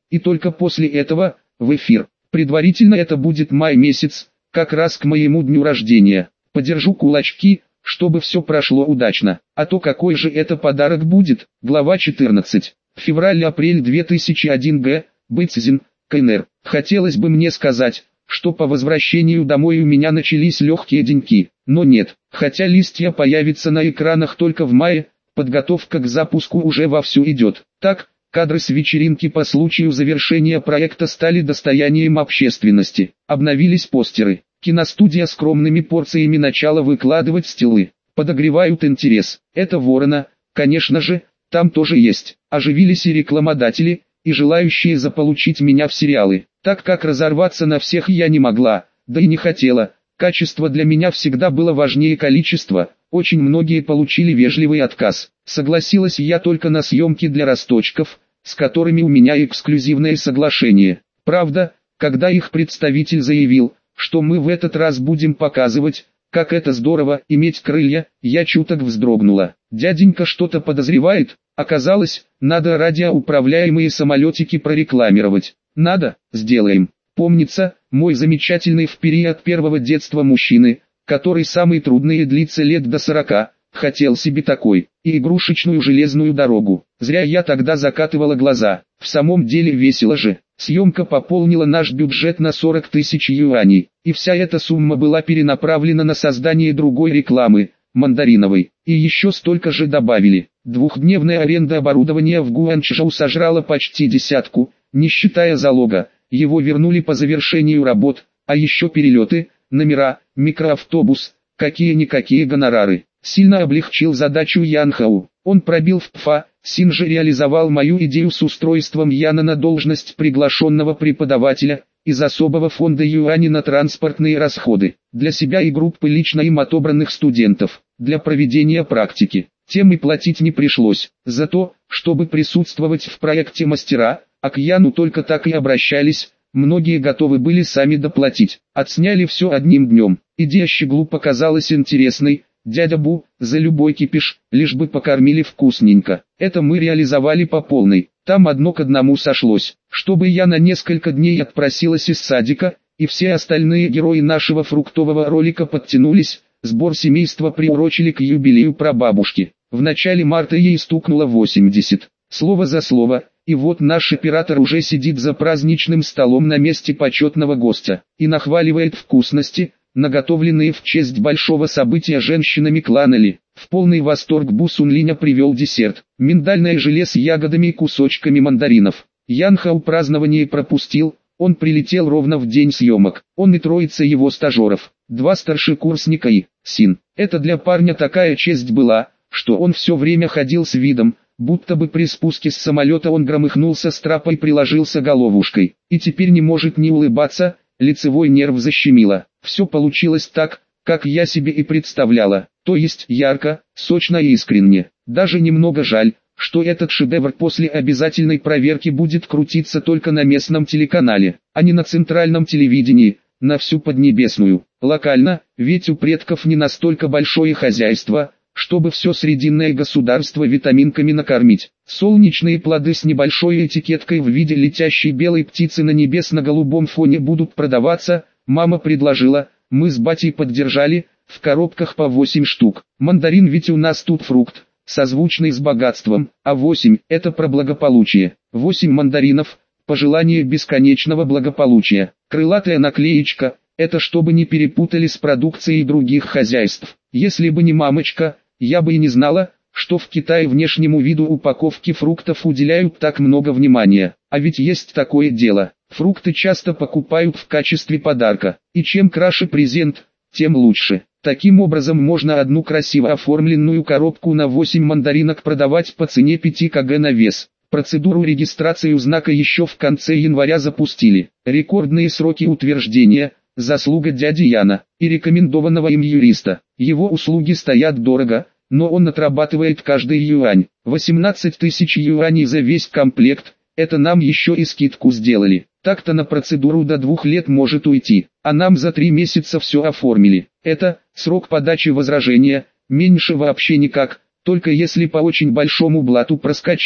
и только после этого в эфир. Предварительно это будет май месяц, как раз к моему дню рождения. Подержу кулачки, чтобы все прошло удачно. А то какой же это подарок будет? Глава четырнадцать. Февраль-апрель две тысячи первый г. Быцзин, КНР. Хотелось бы мне сказать, что по возвращению домой у меня начались легкие деньки. Но нет, хотя листья появятся на экранах только в мае, подготовка к запуску уже вовсю идет. Так, кадры с вечеринки по случаю завершения проекта стали достоянием общественности. Обновились постеры. Киностудия скромными порциями начала выкладывать стилы. Подогревают интерес. Это Ворона, конечно же, там тоже есть. Оживились и рекламодатели, и желающие заполучить меня в сериалы. Так как разорваться на всех я не могла, да и не хотела. Качество для меня всегда было важнее количества. Очень многие получили вежливый отказ. Согласилась я только на съемки для росточков, с которыми у меня эксклюзивное соглашение. Правда, когда их представитель заявил, что мы в этот раз будем показывать, как это здорово иметь крылья, я чуток вздрогнула. Дяденька что-то подозревает, оказалось, надо радиоуправляемые самолетики прорекламировать. Надо, сделаем. Помнится, мой замечательный в период первого детства мужчины, который самый трудный и длится лет до сорока, хотел себе такой, и игрушечную железную дорогу. Зря я тогда закатывала глаза, в самом деле весело же. Съемка пополнила наш бюджет на сорок тысяч юаней, и вся эта сумма была перенаправлена на создание другой рекламы, мандариновой, и еще столько же добавили. Двухдневная аренда оборудования в Гуанчжоу сожрала почти десятку, не считая залога, его вернули по завершению работ, а еще перелеты, номера, микроавтобус, какие-никакие гонорары. Сильно облегчил задачу Ян Хау. Он пробил в ПФА, Син же реализовал мою идею с устройством Яна на должность приглашенного преподавателя, из особого фонда юаней на транспортные расходы, для себя и группы лично им отобранных студентов, для проведения практики. Тем и платить не пришлось, за то, чтобы присутствовать в проекте мастера, а к Яну только так и обращались, многие готовы были сами доплатить. Отсняли все одним днем, идея Щеглу показалась интересной. Дядя Бу, за любой кипиш, лишь бы покормили вкусненько. Это мы реализовали по полной. Там одно к одному сошлось. Чтобы я на несколько дней отпросилась из садика, и все остальные герои нашего фруктового ролика подтянулись, сбор семейства приурочили к юбилею прабабушки. В начале марта ей стукнуло восемьдесят. Слово за слово, и вот наш оператор уже сидит за праздничным столом на месте почетного гостя, и нахваливает вкусности, наготовленные в честь большого события женщинами клана Ли. В полный восторг Бу Сунлиня привел десерт, миндальное желе с ягодами и кусочками мандаринов. Ян Хау празднование пропустил, он прилетел ровно в день съемок. Он и троица его стажеров, два старшекурсника и Син. Это для парня такая честь была, что он все время ходил с видом, будто бы при спуске с самолета он громыхнулся с трапа и приложился головушкой, и теперь не может не улыбаться, лицевой нерв защемило. Все получилось так, как я себе и представляла, то есть ярко, сочно и искренне. Даже немного жаль, что этот шедевр после обязательной проверки будет крутиться только на местном телеканале, а не на центральном телевидении, на всю Поднебесную. Локально, ведь у предков не настолько большое хозяйство, чтобы все срединное государство витаминками накормить. Солнечные плоды с небольшой этикеткой в виде летящей белой птицы на небесно-голубом фоне будут продаваться. Мама предложила, мы с батей поддержали, в коробках по восемь штук. Мандарин ведь у нас тут фрукт, созвучный с богатством, а восемь – это про благополучие. восемь мандаринов, пожелание бесконечного благополучия. Крылатая наклеечка – это чтобы не перепутали с продукцией других хозяйств. Если бы не мамочка, я бы и не знала, что в Китае внешнему виду упаковки фруктов уделяют так много внимания. А ведь есть такое дело. Фрукты часто покупают в качестве подарка, и чем краше презент, тем лучше. Таким образом можно одну красиво оформленную коробку на восемь мандаринок продавать по цене пяти кг на вес. Процедуру регистрации знака еще в конце января запустили. Рекордные сроки утверждения, заслуга дяди Яна и рекомендованного им юриста. Его услуги стоят дорого, но он отрабатывает каждый юань. восемнадцать тысяч юаней за весь комплект, это нам еще и скидку сделали. Так-то на процедуру до двух лет может уйти, а нам за три месяца все оформили. Это срок подачи возражения, меньше вообще никак, только если по очень большому блату проскочить.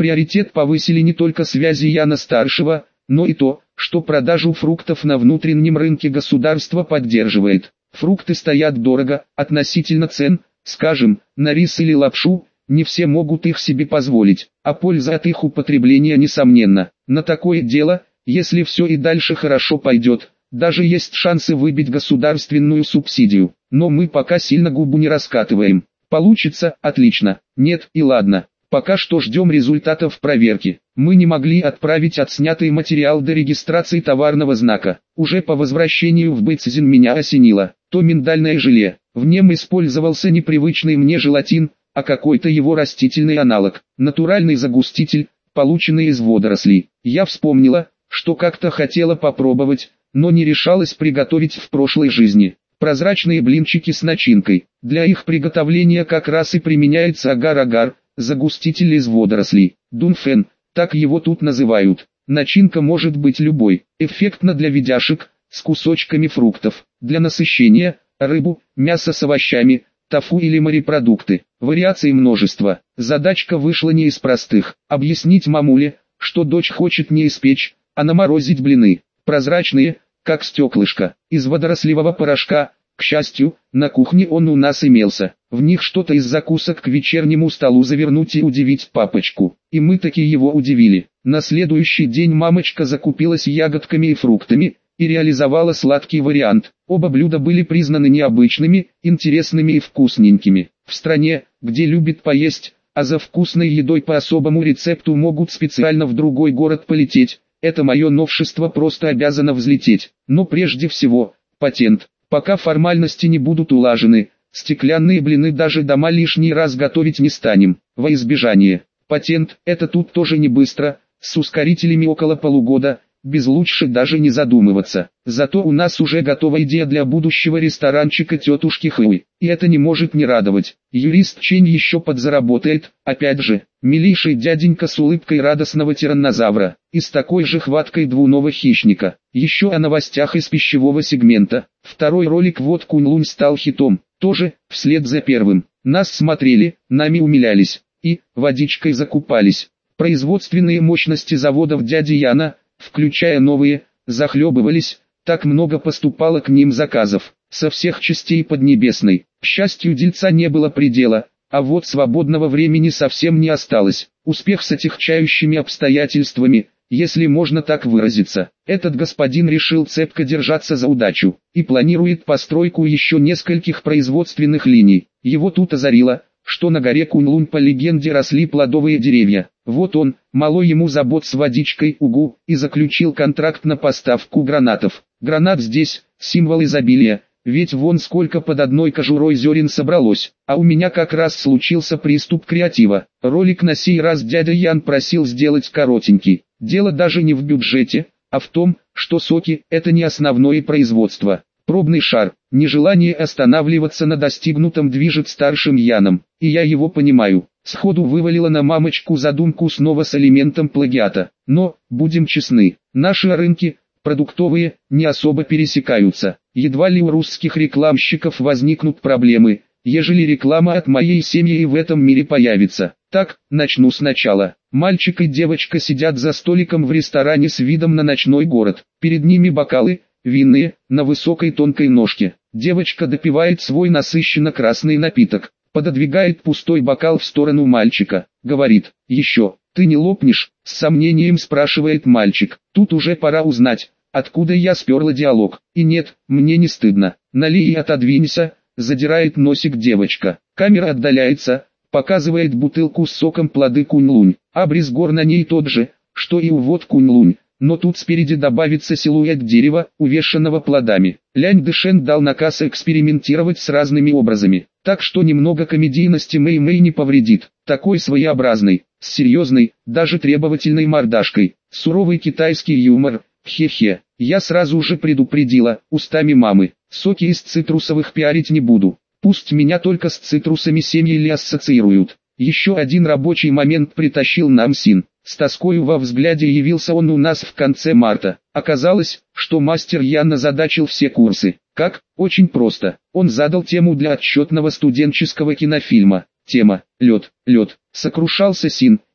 Приоритет повысили не только связи Яна-старшего, но и то, что продажу фруктов на внутреннем рынке государство поддерживает. Фрукты стоят дорого, относительно цен, скажем, на рис или лапшу, не все могут их себе позволить, а польза от их употребления несомненна. На такое дело, если все и дальше хорошо пойдет, даже есть шансы выбить государственную субсидию. Но мы пока сильно губу не раскатываем. Получится – отлично, нет и ладно. Пока что ждем результатов проверки. Мы не могли отправить отснятый материал до регистрации товарного знака. Уже по возвращению в Бэцзин меня осенило. То миндальное желе. В нем использовался непривычный мне желатин, а какой-то его растительный аналог. Натуральный загуститель, полученный из водорослей. Я вспомнила, что как-то хотела попробовать, но не решалась приготовить в прошлой жизни. Прозрачные блинчики с начинкой. Для их приготовления как раз и применяется агар-агар, загуститель из водорослей. Дунфен, так его тут называют. Начинка может быть любой. Эффектно для видяшек, с кусочками фруктов. Для насыщения – рыбу, мясо с овощами, тофу или морепродукты. Вариаций множество. Задачка вышла не из простых. Объяснить мамуле, что дочь хочет не испечь, а наморозить блины. Прозрачные, как стеклышко, из водорослевого порошка. К счастью, на кухне он у нас имелся. В них что-то из закусок к вечернему столу завернуть и удивить папочку. И мы таки его удивили. На следующий день мамочка закупилась ягодками и фруктами и реализовала сладкий вариант. Оба блюда были признаны необычными, интересными и вкусненькими. В стране, где любит поесть, а за вкусной едой по особому рецепту могут специально в другой город полететь, это мое новшество просто обязано взлететь. Но прежде всего, патент. Пока формальности не будут улажены, стеклянные блины даже дома лишний раз готовить не станем. Во избежание. Патент – это тут тоже не быстро, с ускорителями около полугода, без лучше даже не задумываться. Зато у нас уже готова идея для будущего ресторанчика тетушки Хлы. И это не может не радовать. Юрист Чень еще подзаработает, опять же, милейший дяденька с улыбкой радостного тираннозавра, и с такой же хваткой двуного хищника. Еще о новостях из пищевого сегмента. Второй ролик «Вот Кунь-Лунь» стал хитом, тоже, вслед за первым. Нас смотрели, нами умилялись, и, водичкой закупались. Производственные мощности заводов дяди Яна, включая новые, захлебывались, так много поступало к ним заказов, со всех частей Поднебесной. К счастью, дельца не было предела, а вот свободного времени совсем не осталось. Успех с отягчающими обстоятельствами, если можно так выразиться. Этот господин решил цепко держаться за удачу, и планирует постройку еще нескольких производственных линий. Его тут озарило, что на горе Кунь-Лунь по легенде росли плодовые деревья. Вот он, мало ему забот с водичкой, угу, и заключил контракт на поставку гранатов. Гранат здесь – символ изобилия, ведь вон сколько под одной кожурой зерен собралось. А у меня как раз случился приступ креатива. Ролик на сей раз дядя Ян просил сделать коротенький. Дело даже не в бюджете, а в том, что соки – это не основное производство. Пробный шар, нежелание останавливаться на достигнутом движет старшим Яном, и я его понимаю. Сходу вывалила на мамочку задумку снова с элементом плагиата. Но, будем честны, наши рынки, продуктовые, не особо пересекаются. Едва ли у русских рекламщиков возникнут проблемы, ежели реклама от моей семьи в этом мире появится. Так, начну сначала. Мальчик и девочка сидят за столиком в ресторане с видом на ночной город. Перед ними бокалы, винные, на высокой тонкой ножке. Девочка допивает свой насыщенно красный напиток, пододвигает пустой бокал в сторону мальчика, говорит: «Еще, ты не лопнешь?» С сомнением спрашивает мальчик. Тут уже пора узнать, откуда я сперла диалог. И нет, мне не стыдно. Налей и отодвинься, задирает носик девочка. Камера отдаляется, показывает бутылку с соком плоды Кунь-Лунь. Абрис гор на ней тот же, что и у вод Кунь-Лунь. Но тут спереди добавится силуэт дерева, увешанного плодами. Лянь Дэшен дал наказ экспериментировать с разными образами, так что немного комедийности Мэй-Мэй не повредит. Такой своеобразный, с серьезной, даже требовательной мордашкой. Суровый китайский юмор, хе-хе. Я сразу же предупредила, устами мамы, соки из цитрусовых пиарить не буду. Пусть меня только с цитрусами семьи ли ассоциируют. Еще один рабочий момент притащил нам Син. С тоскою во взгляде явился он у нас в конце марта. Оказалось, что мастер Ян озадачил все курсы. Как? Очень просто. Он задал тему для отчетного студенческого кинофильма. Тема: лед, лед. Сокрушался Син,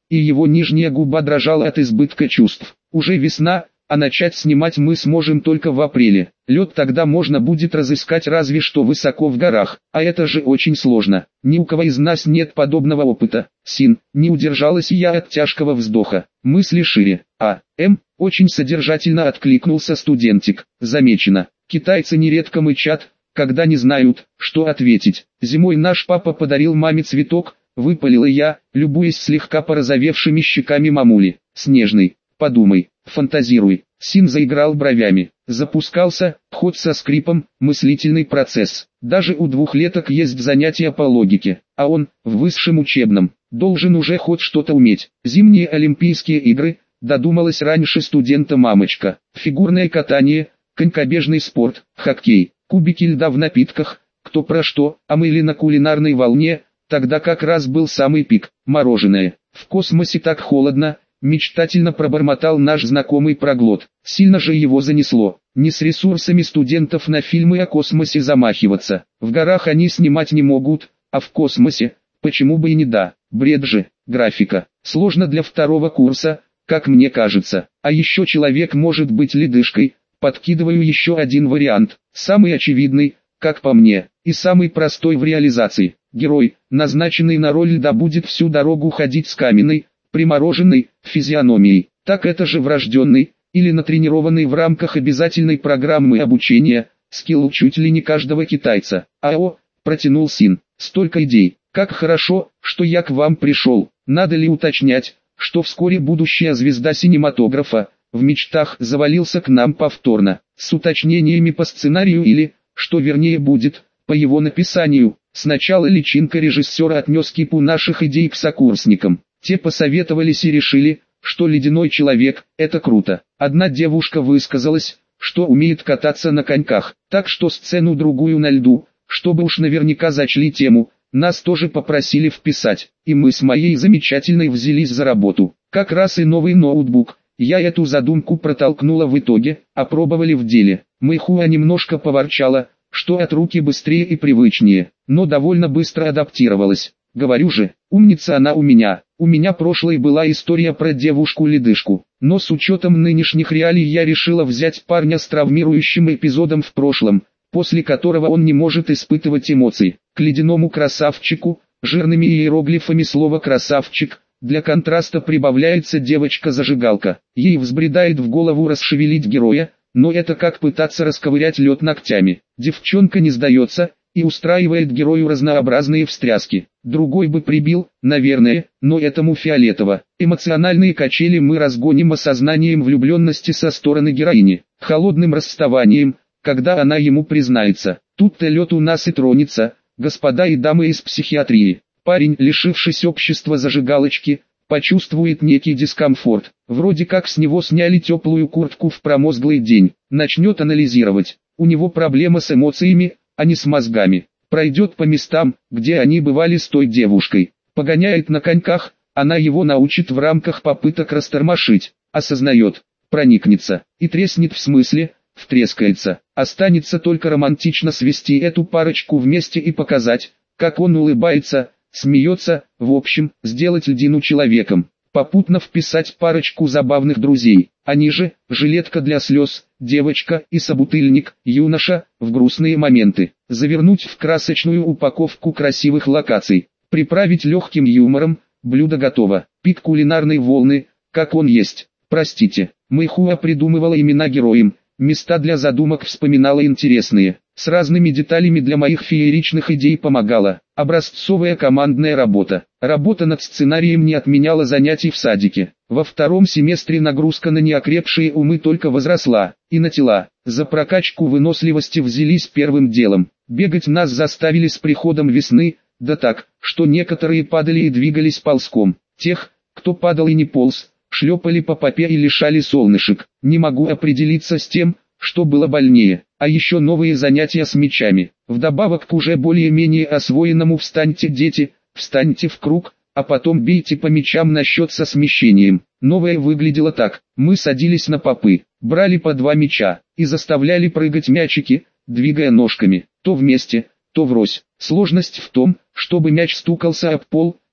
и его нижняя губа дрожала от избытка чувств. Уже весна, а начать снимать мы сможем только в апреле. Лед тогда можно будет разыскать разве что высоко в горах, а это же очень сложно. Ни у кого из нас нет подобного опыта. Син, не удержалась и я от тяжкого вздоха. Мысли шире. А, М, очень содержательно откликнулся студентик. Замечено. Китайцы нередко мычат, когда не знают, что ответить. Зимой наш папа подарил маме цветок, выпалила я, любуясь слегка порозовевшими щеками мамули. Снежный. Подумай, фантазируй. Син заиграл бровями. Запускался, хоть со скрипом, мыслительный процесс. Даже у двухлеток есть занятия по логике, а он, в высшем учебном, должен уже хоть что-то уметь. Зимние Олимпийские игры, додумалась раньше студента мамочка. Фигурное катание, конькобежный спорт, хоккей, кубики льда в напитках, кто про что, а мы ли на кулинарной волне, тогда как раз был самый пик, мороженое. В космосе так холодно, мечтательно пробормотал наш знакомый проглот. Сильно же его занесло. Не с ресурсами студентов на фильмы о космосе замахиваться. В горах они снимать не могут, а в космосе, почему бы и не да. Бред же, графика. Сложно для второго курса, как мне кажется. А еще человек может быть ледышкой. Подкидываю еще один вариант. Самый очевидный, как по мне, и самый простой в реализации. Герой, назначенный на роль льда, будет всю дорогу ходить с каменной, примороженной физиономией. Так это же врожденный, или натренированный в рамках обязательной программы обучения, скилл чуть ли не каждого китайца. «Ао», протянул Син, столько идей. Как хорошо, что я к вам пришел. Надо ли уточнять, что вскоре будущая звезда синематографа, в мечтах завалился к нам повторно, с уточнениями по сценарию или, что вернее будет, по его написанию. Сначала личинка режиссера отнес кипу наших идей к сокурсникам. Те посоветовались и решили, что «Ледяной человек» — это круто. Одна девушка высказалась, что умеет кататься на коньках, так что сцену-другую на льду, чтобы уж наверняка зачли тему, нас тоже попросили вписать, и мы с моей замечательной взялись за работу. Как раз и новый ноутбук. Я эту задумку протолкнула в итоге, опробовали в деле. Мэйхуа немножко поворчала, что от руки быстрее и привычнее, но довольно быстро адаптировалась. Говорю же, умница она у меня. У меня прошлой была история про девушку-ледышку, но с учетом нынешних реалий я решила взять парня с травмирующим эпизодом в прошлом, после которого он не может испытывать эмоций. К ледяному красавчику, жирными иероглифами слова «красавчик», для контраста прибавляется девочка-зажигалка. Ей взбредает в голову расшевелить героя, но это как пытаться расковырять лед ногтями. Девчонка не сдается и устраивает герою разнообразные встряски. Другой бы прибил, наверное, но этому фиолетово. Эмоциональные качели мы разгоним осознанием влюбленности со стороны героини, холодным расставанием, когда она ему признается. Тут-то лед у нас и тронется, господа и дамы из психиатрии. Парень, лишившись общества зажигалочки, почувствует некий дискомфорт. Вроде как с него сняли теплую куртку в промозглый день. Начнет анализировать. У него проблема с эмоциями, а не с мозгами. Пройдет по местам, где они бывали с той девушкой. Погоняет на коньках, она его научит в рамках попыток растормошить. Осознает, проникнется, и треснет в смысле, втрескается. Останется только романтично свести эту парочку вместе и показать, как он улыбается, смеется, в общем, сделать льдину человеком. Попутно вписать парочку забавных друзей. Они же, жилетка для слез, девочка и собутыльник, юноша, в грустные моменты. Завернуть в красочную упаковку красивых локаций. Приправить легким юмором, блюдо готово. Пик кулинарной волны, как он есть. Простите, Мэйхуа придумывала имена героям, места для задумок вспоминала интересные. С разными деталями для моих фееричных идей помогала. Образцовая командная работа. Работа над сценарием не отменяла занятий в садике. Во втором семестре нагрузка на неокрепшие умы только возросла, и на тела. За прокачку выносливости взялись первым делом. Бегать нас заставили с приходом весны, да так, что некоторые падали и двигались ползком. Тех, кто падал и не полз, шлепали по попе и лишали солнышек. Не могу определиться с тем, что было больнее. А еще новые занятия с мячами. Вдобавок к уже более-менее освоенному «встаньте, дети», «встаньте в круг», а потом бейте по мячам на счет со смещением. Новое выглядело так. Мы садились на попы, брали по два мяча и заставляли прыгать мячики, двигая ножками, то вместе, то врозь. Сложность в том, чтобы мяч стукался об пол,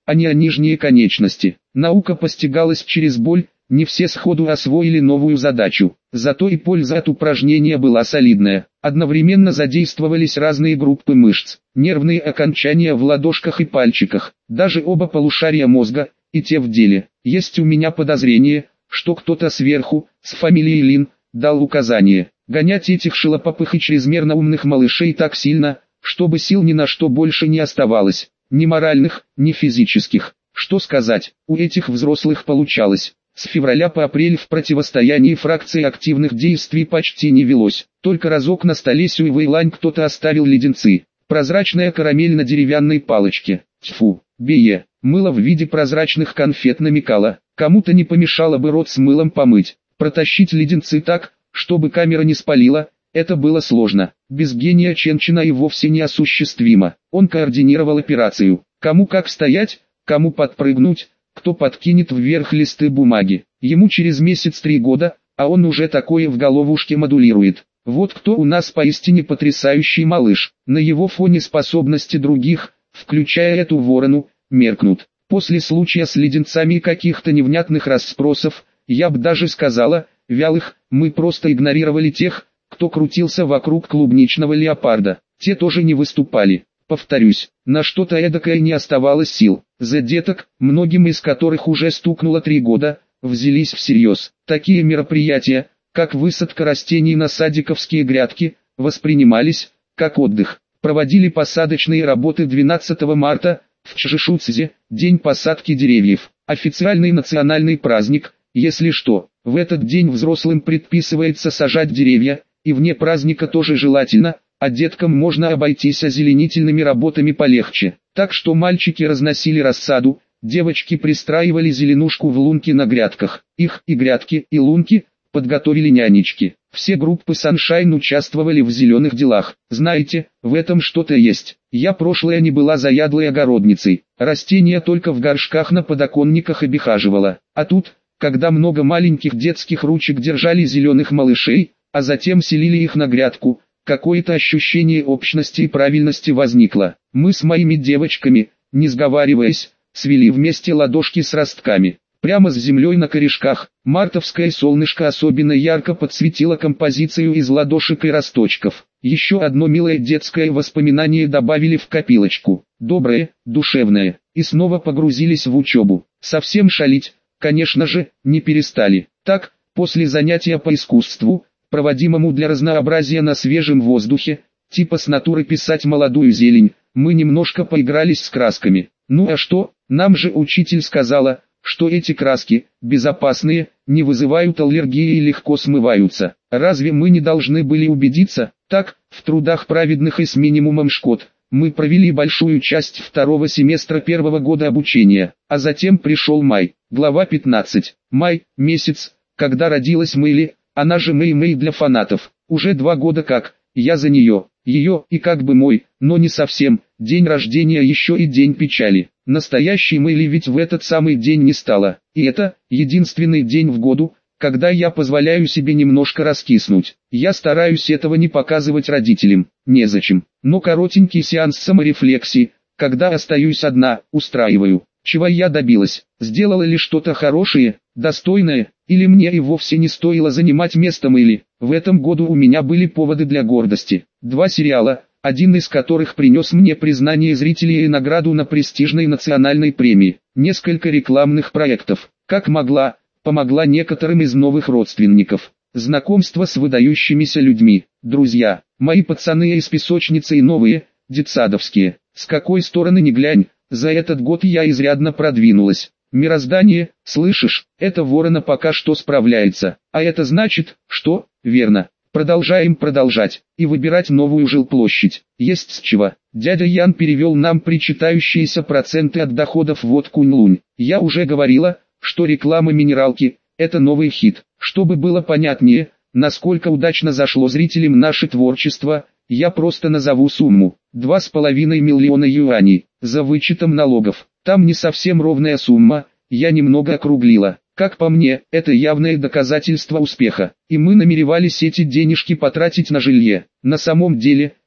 а не о нижние конечности. Наука постигалась через боль, не все сходу освоили новую задачу. Зато и польза от упражнения была солидная. Одновременно задействовались разные группы мышц, нервные окончания в ладошках и пальчиках, даже оба полушария мозга, и те в деле. Есть у меня подозрение, что кто-то сверху, с фамилией Лин, дал указание гонять этих шелопопых и чрезмерно умных малышей так сильно, чтобы сил ни на что больше не оставалось, ни моральных, ни физических. Что сказать, у этих взрослых получалось. С февраля по апрель в противостоянии фракции активных действий почти не велось. Только разок на столе Сюй-Вэйлань кто-то оставил леденцы. Прозрачная карамель на деревянной палочке. Тьфу, бее. Мыло в виде прозрачных конфет намекало. Кому-то не помешало бы рот с мылом помыть. Протащить леденцы так, чтобы камера не спалила, это было сложно. Без гения Ченчина и вовсе неосуществимо. Он координировал операцию. Кому как стоять, кому подпрыгнуть, кто подкинет вверх листы бумаги. Ему через месяц три года, а он уже такое в головушке модулирует. Вот кто у нас поистине потрясающий малыш. На его фоне способности других, включая эту ворону, меркнут. После случая с леденцами и каких-то невнятных расспросов, я б даже сказала, вялых, мы просто игнорировали тех, кто крутился вокруг клубничного леопарда. Те тоже не выступали. Повторюсь, на что-то эдакое не оставалось сил. За деток, многим из которых уже стукнуло три года, взялись всерьез. Такие мероприятия, как высадка растений на садиковские грядки, воспринимались как отдых. Проводили посадочные работы двенадцатого марта, в Чжишуцзе, день посадки деревьев. Официальный национальный праздник, если что. В этот день взрослым предписывается сажать деревья, и вне праздника тоже желательно, а деткам можно обойтись озеленительными работами полегче. Так что мальчики разносили рассаду, девочки пристраивали зеленушку в лунки на грядках. Их и грядки, и лунки подготовили нянечки. Все группы Sunshine участвовали в зеленых делах. Знаете, в этом что-то есть. Я прошлое не была заядлой огородницей. Растения только в горшках на подоконниках обихаживала. А тут, когда много маленьких детских ручек держали зеленых малышей, а затем селили их на грядку, какое-то ощущение общности и правильности возникло. Мы с моими девочками, не сговариваясь, свели вместе ладошки с ростками. Прямо с землей на корешках, мартовское солнышко особенно ярко подсветило композицию из ладошек и росточков. Еще одно милое детское воспоминание добавили в копилочку. Доброе, душевное. И снова погрузились в учебу. Совсем шалить, конечно же, не перестали. Так, после занятия по искусству, проводимому для разнообразия на свежем воздухе, типа с натуры писать молодую зелень, мы немножко поигрались с красками. Ну а что, нам же учитель сказала, что эти краски, безопасные, не вызывают аллергии и легко смываются. Разве мы не должны были убедиться? Так, в трудах праведных и с минимумом шкод, мы провели большую часть второго семестра первого года обучения, а затем пришел май. Глава пятнадцать. Май, месяц, когда родилась Мэйли, она же Мэй-Мэй для фанатов. Уже два года как, я за нее, ее и как бы мой, но не совсем, день рождения еще и день печали. Настоящей Мэйли ведь в этот самый день не стало. И это, единственный день в году, когда я позволяю себе немножко раскиснуть. Я стараюсь этого не показывать родителям, незачем. Но коротенький сеанс саморефлексии, когда остаюсь одна, устраиваю. Чего я добилась? Сделала ли что-то хорошее, достойное, или мне и вовсе не стоило занимать место Мэйли? В этом году у меня были поводы для гордости. Два сериала, один из которых принес мне признание зрителей и награду на престижной национальной премии. Несколько рекламных проектов. Как могла, помогла некоторым из новых родственников. Знакомство с выдающимися людьми. Друзья, мои пацаны из песочницы и новые, детсадовские. С какой стороны ни глянь, за этот год я изрядно продвинулась. Мироздание, слышишь, эта ворона пока что справляется. А это значит, что, верно, продолжаем продолжать, и выбирать новую жилплощадь. Есть с чего. Дядя Ян перевел нам причитающиеся проценты от доходов в от Кунь-Лунь. Я уже говорила, что реклама минералки – это новый хит. Чтобы было понятнее, насколько удачно зашло зрителям наше творчество, я просто назову сумму. Два с половиной миллиона юаней, за вычетом налогов. Там не совсем ровная сумма, я немного округлила. Как по мне, это явное доказательство успеха. И мы намеревались эти денежки потратить на жилье. На самом деле,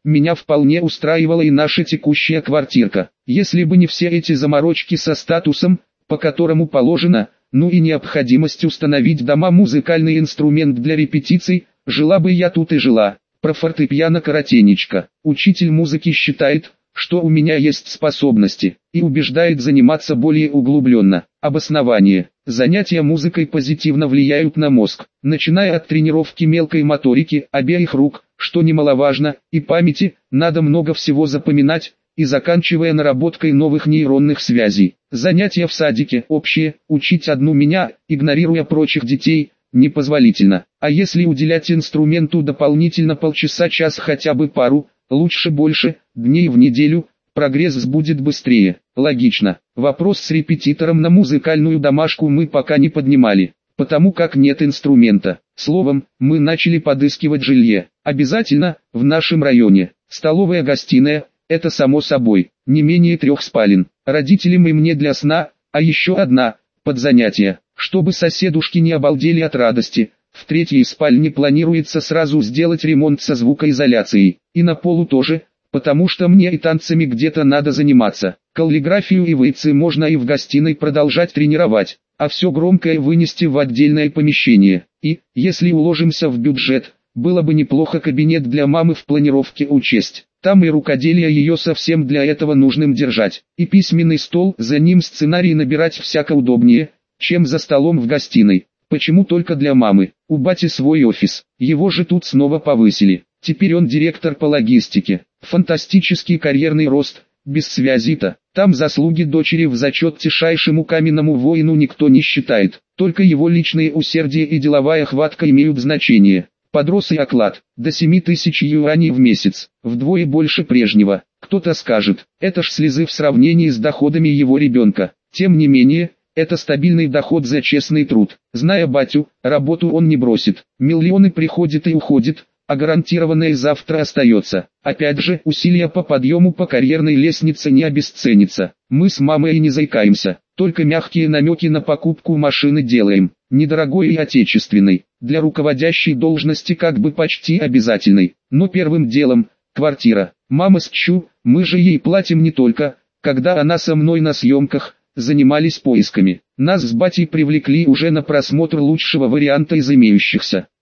меня вполне устраивала и наша текущая квартирка. Если бы не все эти заморочки со статусом, по которому положено, ну и необходимость установить дома музыкальный инструмент для репетиций, жила бы я тут и жила. Про фортепиано коротенечко. Учитель музыки считает, что у меня есть способности, и убеждает заниматься более углубленно. Обоснование. Занятия музыкой позитивно влияют на мозг, начиная от тренировки мелкой моторики обеих рук, что немаловажно, и памяти, надо много всего запоминать, и заканчивая наработкой новых нейронных связей. Занятия в садике общие, учить одну меня, игнорируя прочих детей, непозволительно. А если уделять инструменту дополнительно полчаса-час хотя бы пару, лучше больше, дней в неделю, прогресс будет быстрее. Логично. Вопрос с репетитором на музыкальную домашку мы пока не поднимали, потому как нет инструмента. Словом, мы начали подыскивать жилье. Обязательно, в нашем районе. Столовая-гостиная, это само собой, не менее трех спален. Родителям и мне для сна, а еще одна, под занятия. Чтобы соседушки не обалдели от радости, в третьей спальне планируется сразу сделать ремонт со звукоизоляцией. И на полу тоже, потому что мне и танцами где-то надо заниматься. Каллиграфию и вейцы можно и в гостиной продолжать тренировать, а все громкое вынести в отдельное помещение. И, если уложимся в бюджет, было бы неплохо кабинет для мамы в планировке учесть. Там и рукоделие ее совсем для этого нужным держать. И письменный стол, за ним сценарий набирать всяко удобнее, чем за столом в гостиной. Почему только для мамы? У бати свой офис, его же тут снова повысили. Теперь он директор по логистике. Фантастический карьерный рост, без связи-то. Там заслуги дочери в зачет тишайшему каменному воину никто не считает. Только его личные усердие и деловая хватка имеют значение. Подрос и оклад, до семи тысяч юаней в месяц, вдвое больше прежнего. Кто-то скажет, это ж слезы в сравнении с доходами его ребенка. Тем не менее, это стабильный доход за честный труд. Зная батю, работу он не бросит. Миллионы приходят и уходят, а гарантированное завтра остается. Опять же, усилия по подъему по карьерной лестнице не обесценятся. Мы с мамой и не заикаемся, только мягкие намеки на покупку машины делаем. Недорогой и отечественной, для руководящей должности как бы почти обязательной. Но первым делом, квартира. Мама с Чу, мы же ей платим не только, когда она со мной на съемках, занимались поисками. Нас с батей привлекли уже на просмотр лучшего варианта из имеющихся.